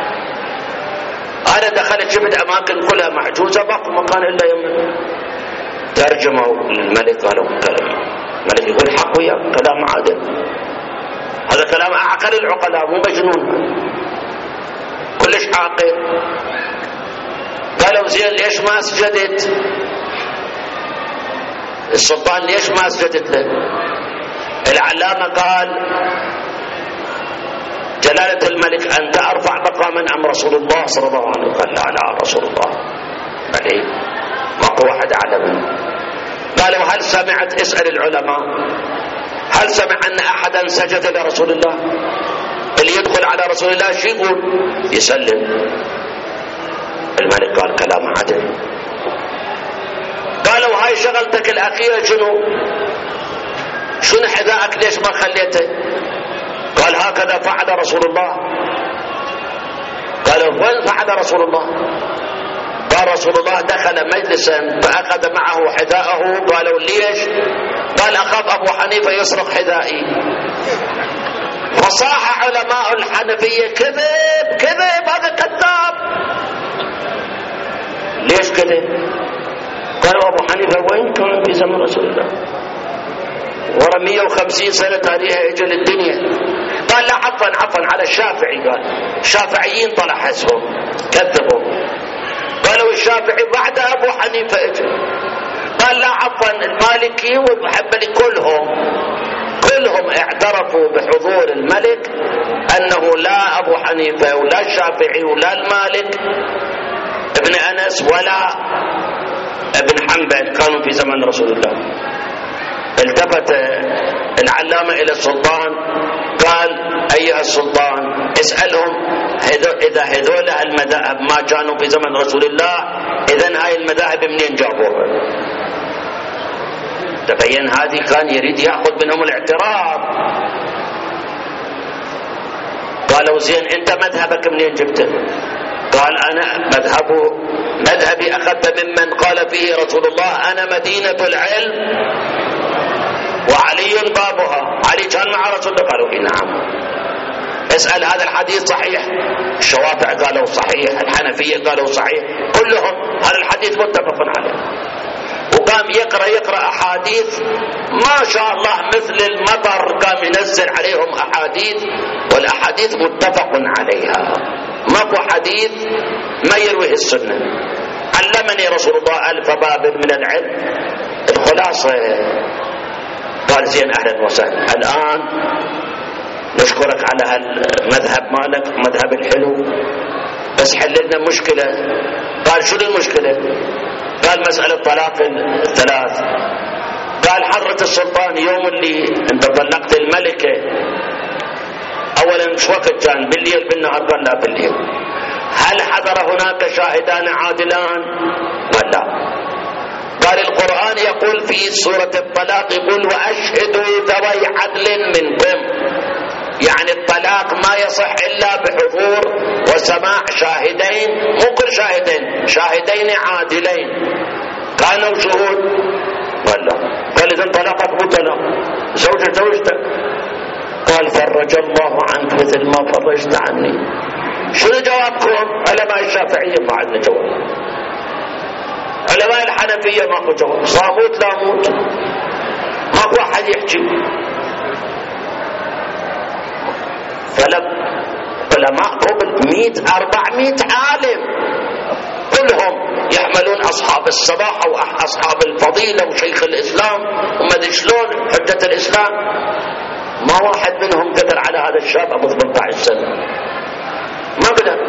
انا دخلت شفت اماكن كلها محجوزه باقي مكان الا يمن. ترجموا للملك قالوا كلام الملك يقول حق وياك، كلام عادل، هذا كلام اعقل العقلاء مو مجنون، كلش عاقل. قالوا زين ليش ما سجدت؟ السلطان ليش ما سجدت له؟ العلامة قال جلالة الملك أنت أرفع مقاما أم رسول الله صلى الله عليه وسلم؟ قال لا لا رسول الله. عليه ماكو واحد أعلى منه. قالوا هل سمعت؟ اسأل العلماء، هل سمع أن أحدا سجد لرسول الله؟ اللي يدخل على رسول الله شو يقول؟ يسلم. الملك قال كلام عدل. قالوا هاي شغلتك الأخيرة شنو حذاءك ليش ما خليته؟ قال هكذا فعل رسول الله. قالوا وين فعل رسول الله؟ قال رسول الله دخل مجلسا فأخذ معه حذاءه. قالوا ليش؟ قال أخاف أبو حنيفة يسرق حذائي. فصاح علماء الحنفية كذب كذب، هذا كذاب. ليش كذب؟ قالوا أبو حنيفة وين كان في زمن رسول الله؟ ورا 150 سنة تاريخ اجل الدنيا. قال لا عفوا على الشافعي. قال الشافعيين طلع حسهم كذبوا. قالوا الشافعي بعد أبو حنيفة اجل. قال لا عفوا المالكي والحنبلي كلهم اعترفوا بحضور الملك، أنه لا أبو حنيفة ولا الشافعي ولا المالك ابن أنس ولا ابن حنبل كانوا في زمن رسول الله. التفت العلامة إلى السلطان قال أيها السلطان اسألهم إذا هذول المذاهب ما كانوا في زمن رسول الله، إذن هاي المذاهب منين جابوها؟ تبين هذه كان يريد يأخذ منهم الاعتراف. قالوا زين أنت مذهبك منين جبته؟ قال أنا مذهبي أخذت ممن قال فيه رسول الله أنا مدينة العلم وعلي بابها. علي كان مع رسول الله؟ قالوا نعم. اسأل هذا الحديث صحيح؟ الشوافع قالوا صحيح، الحنفية قالوا صحيح، كلهم هذا الحديث متفق عليه. وقام يقرأ أحاديث ما شاء الله مثل المطر، قام ينزل عليهم أحاديث، والأحاديث متفق عليها، ماكو حديث ما يرويه السنة. علمني رسول الله 1000 باب من العلم. الخلاصة قال زين أهلا وسهلا، الآن نشكرك على هالمذهب مالك، مذهب الحلو، بس حل لنا مشكلة. قال شو المشكلة؟ قال مسألة طلاق الثلاث. قال حضرة السلطان يوم اللي انت طلقت الملكة اولا شو وقت كان؟ بالليل بالنهار؟ قال لا بالليل. هل حضر هناك شاهدان عادلان؟ قال لا. قال القرآن يقول في سورة الطلاق يقول وأشهدوا ذوي عدل منكم، يعني الطلاق ما يصح إلا بحضور وسماع شاهدين، مو كل شاهدين عادلين كانوا شهود. ولا قال إذا طلاقك مو طلاق، زوجتك. قال فرج الله عنك مثل ما فرجت عني. شنو جوابكم؟ علماء الشافعية ما عندنا جواب، علماء الحنفية ماكو جواب، صاموت لا موت، ماكو أحد يحكي. علماء قبل 100-400 عالم كلهم يحملون أصحاب السباحة وأصحاب الفضيلة وشيخ الإسلام وما ادري شلون حجة الإسلام، ما واحد منهم قدر على هذا الشاب ابو 18 سنة، ما قدر.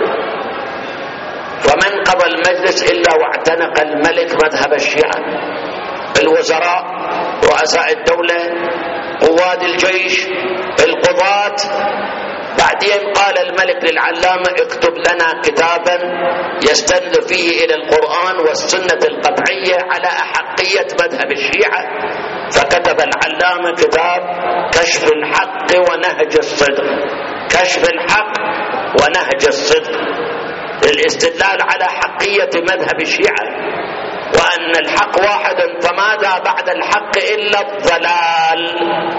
فمن قضى المجلس الا واعتنق الملك مذهب الشيعة، الوزراء، رؤساء الدولة، قواد الجيش، القضاة. بعدين قال الملك للعلامة اكتب لنا كتابا يستند فيه إلى القرآن والسنة القطعية على أحقية مذهب الشيعة. فكتب العلامة كتاب كشف الحق ونهج الصدق، كشف الحق ونهج الصدق، للاستدلال على حقية مذهب الشيعة وأن الحق واحد، فماذا بعد الحق إلا الضلال.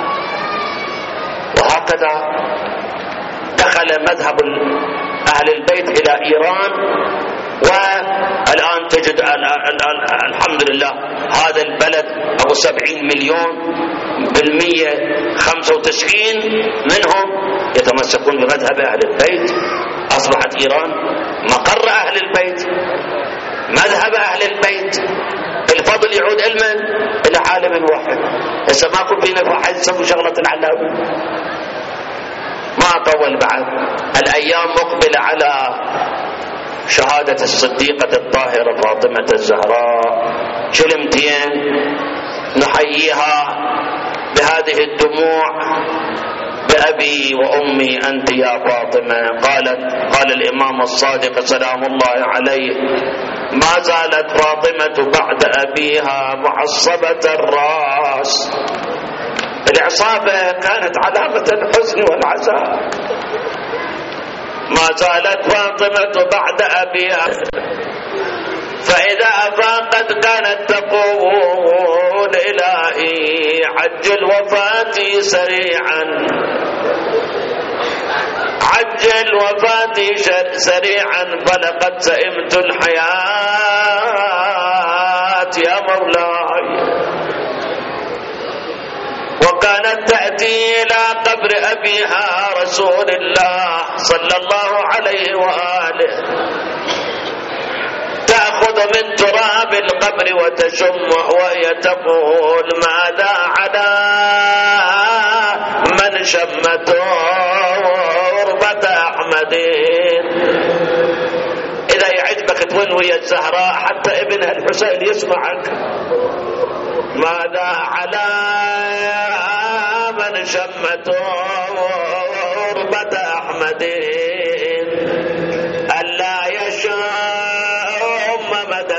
وهكذا دخل مذهب أهل البيت إلى إيران، والآن تجد الحمد لله هذا البلد أبو 70 مليون بالمية 95 منهم يتمسكون بمذهب أهل البيت. أصبحت إيران مقر أهل البيت، مذهب أهل البيت. الفضل يعود إلى عالم واحد. هسه ماكو فينا واحد يسوي شغلة العلامة. ما طول بعد، الأيام مقبلة على شهادة الصديقة الطاهرة فاطمة الزهراء، كلمتين نحييها بهذه الدموع: بأبي وأمي أنت يا فاطمة. قال الإمام الصادق سلام الله عليه: ما زالت فاطمة بعد أبيها معصبة الرأس. العصابة كانت علامة الحزن والعزاء. ما زالت فاطمة بعد أبيها، فإذا أفاقت كانت تقول: إلهي عجل وفاتي سريعا، عجل وفاتي سريعا، فلقد سئمت الحياة يا مولاي. وكانت تأتي إلى قبر أبيها رسول الله صلى الله عليه وآله، تأخذ من تراب القبر وتشمه وهي تقول: ماذا على من شم تربة أحمد. إذا يعجبك تقول ويا الزهراء حتى ابنها الحسين يسمعك: ماذا على من شم تربة أحمد ألا يشم مدى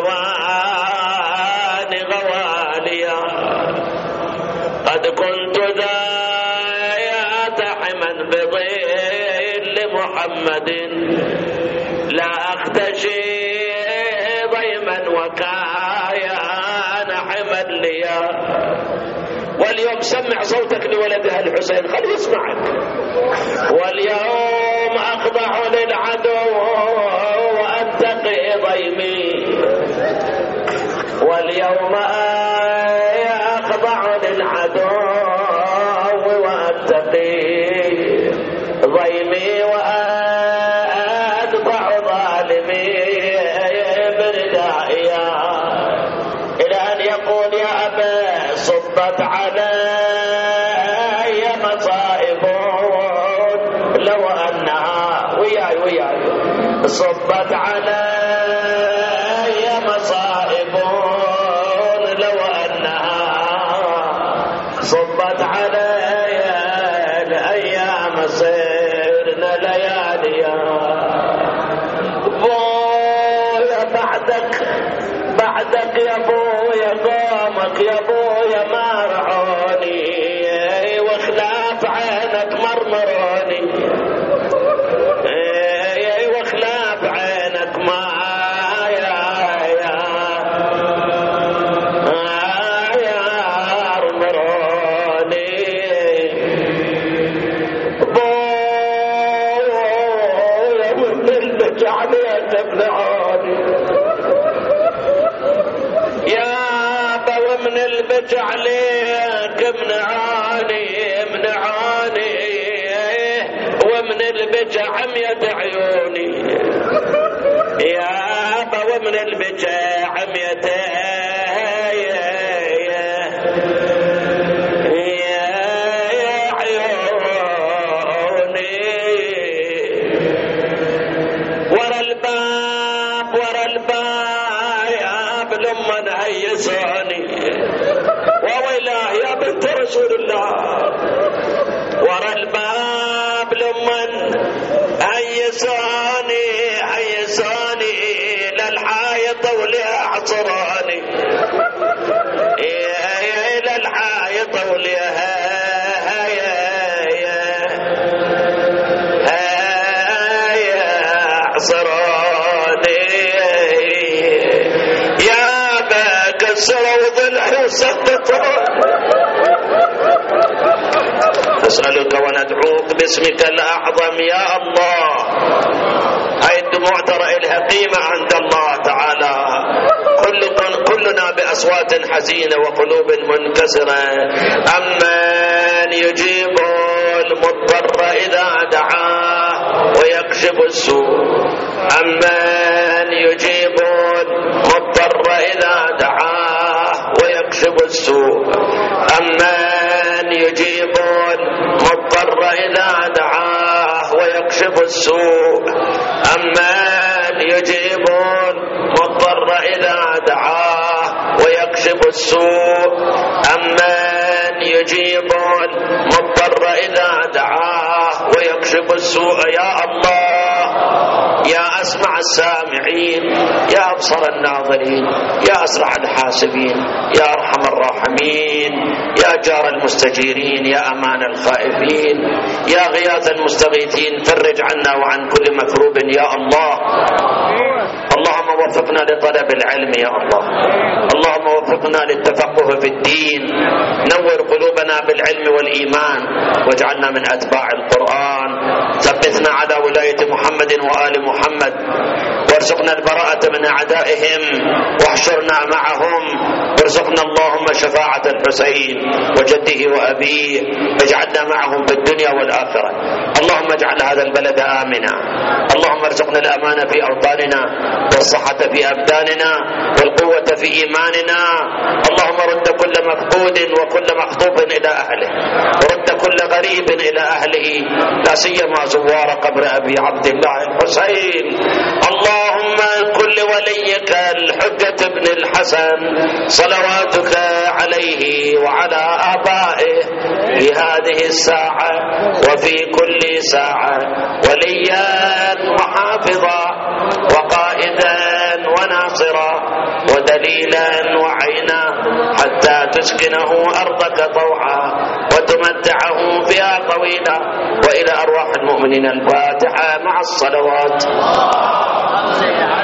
الزوان غواليا. قد كنت ذات حما بظل محمد، لا أختشي ضيما وكايان حما ليا. واليوم سمع صوتك لولدها الحسين، خليه يسمعك. واليوم أخضع للعدو وأتقي ضيمي، واليوم أخضع للعدو وأتقي ضيمي، وأدفع ظالمي بردائيا، إلى أن يقول: يا أبا صبت علي مصائب لو أنها وياي صبت علي مصائب لو أنها صبت علي الأيام صرنا لياليا. بويا بعدك يا بويا، قومك يا بويا ما رعوني، وخلاف عينك مرمروني، وخلاف عينك ما مرمروني. بويا ومنك عليك ابلعوني يا با، ومن البج عليك منعاني ومن البج عمية عيوني يا با، ومن البج عمية عيوني. انت رسول الله. ورا الباب لمن هيساني للحايط وليعصراني للحايط وليعصراني يا بكسر وضلع وصدقوني. نسألك وندعوك باسمك الأعظم يا الله. هاي الدموع ترى إلها قيمة عند الله تعالى. كلنا بأصوات حزينة وقلوب منكسرة. أمن يجيب المضطر إذا دعاه ويكشف السوء. أمن يجيب المضطر إذا دعاه ويكشف السوء. أمن يجيب المضطر إذا دعاه ويكشف السوء. أمن يجيب المضطر إذا دعاه ويكشف السوء. أمن يجيب المضطر إذا دعاه ويكشف السوء. يا الله يا أسمع السامعين يا أبصر الناظرين يا أسرع الحاسبين يا أرحم الراحمين يا جار المستجيرين يا أمان الخائفين يا غياث المستغيثين. فرج عنا وعن كل مكروب يا الله. اللهم وفقنا لطلب العلم يا الله. اللهم وفقنا للتفقه في الدين. نور قلوبنا بالعلم والإيمان واجعلنا من أتباع القرآن. ثبتنا على ولاية محمد وآل محمد وارزقنا البراءة من أعدائهم واحشرنا معهم. وارزقنا اللهم شفاعة الحسين وجده وأبيه. اجعلنا معهم في الدنيا والآخرة. اللهم اجعل هذا البلد آمنا. اللهم ارزقنا الأمان في أوطاننا والصحة في أبداننا والقوة في إيماننا. اللهم رد كل مفقود وكل مخطوف إلى أهله ورد كل غريب إلى أهله لا سيما زوار قبر أبي عبد الله الحسين. اللهم كل وليك الحجة بن الحسن صلواتك عليه وعلى آبائه في هذه الساعة وفي كل ساعة وليا وحافظا وقائدا وناصرا ودليلا وعينا حتى تسكنه أرضك طوعا وتمتعه فيها طويلا. وإلى أرواح المؤمنين الفاتحة مع الصلوات.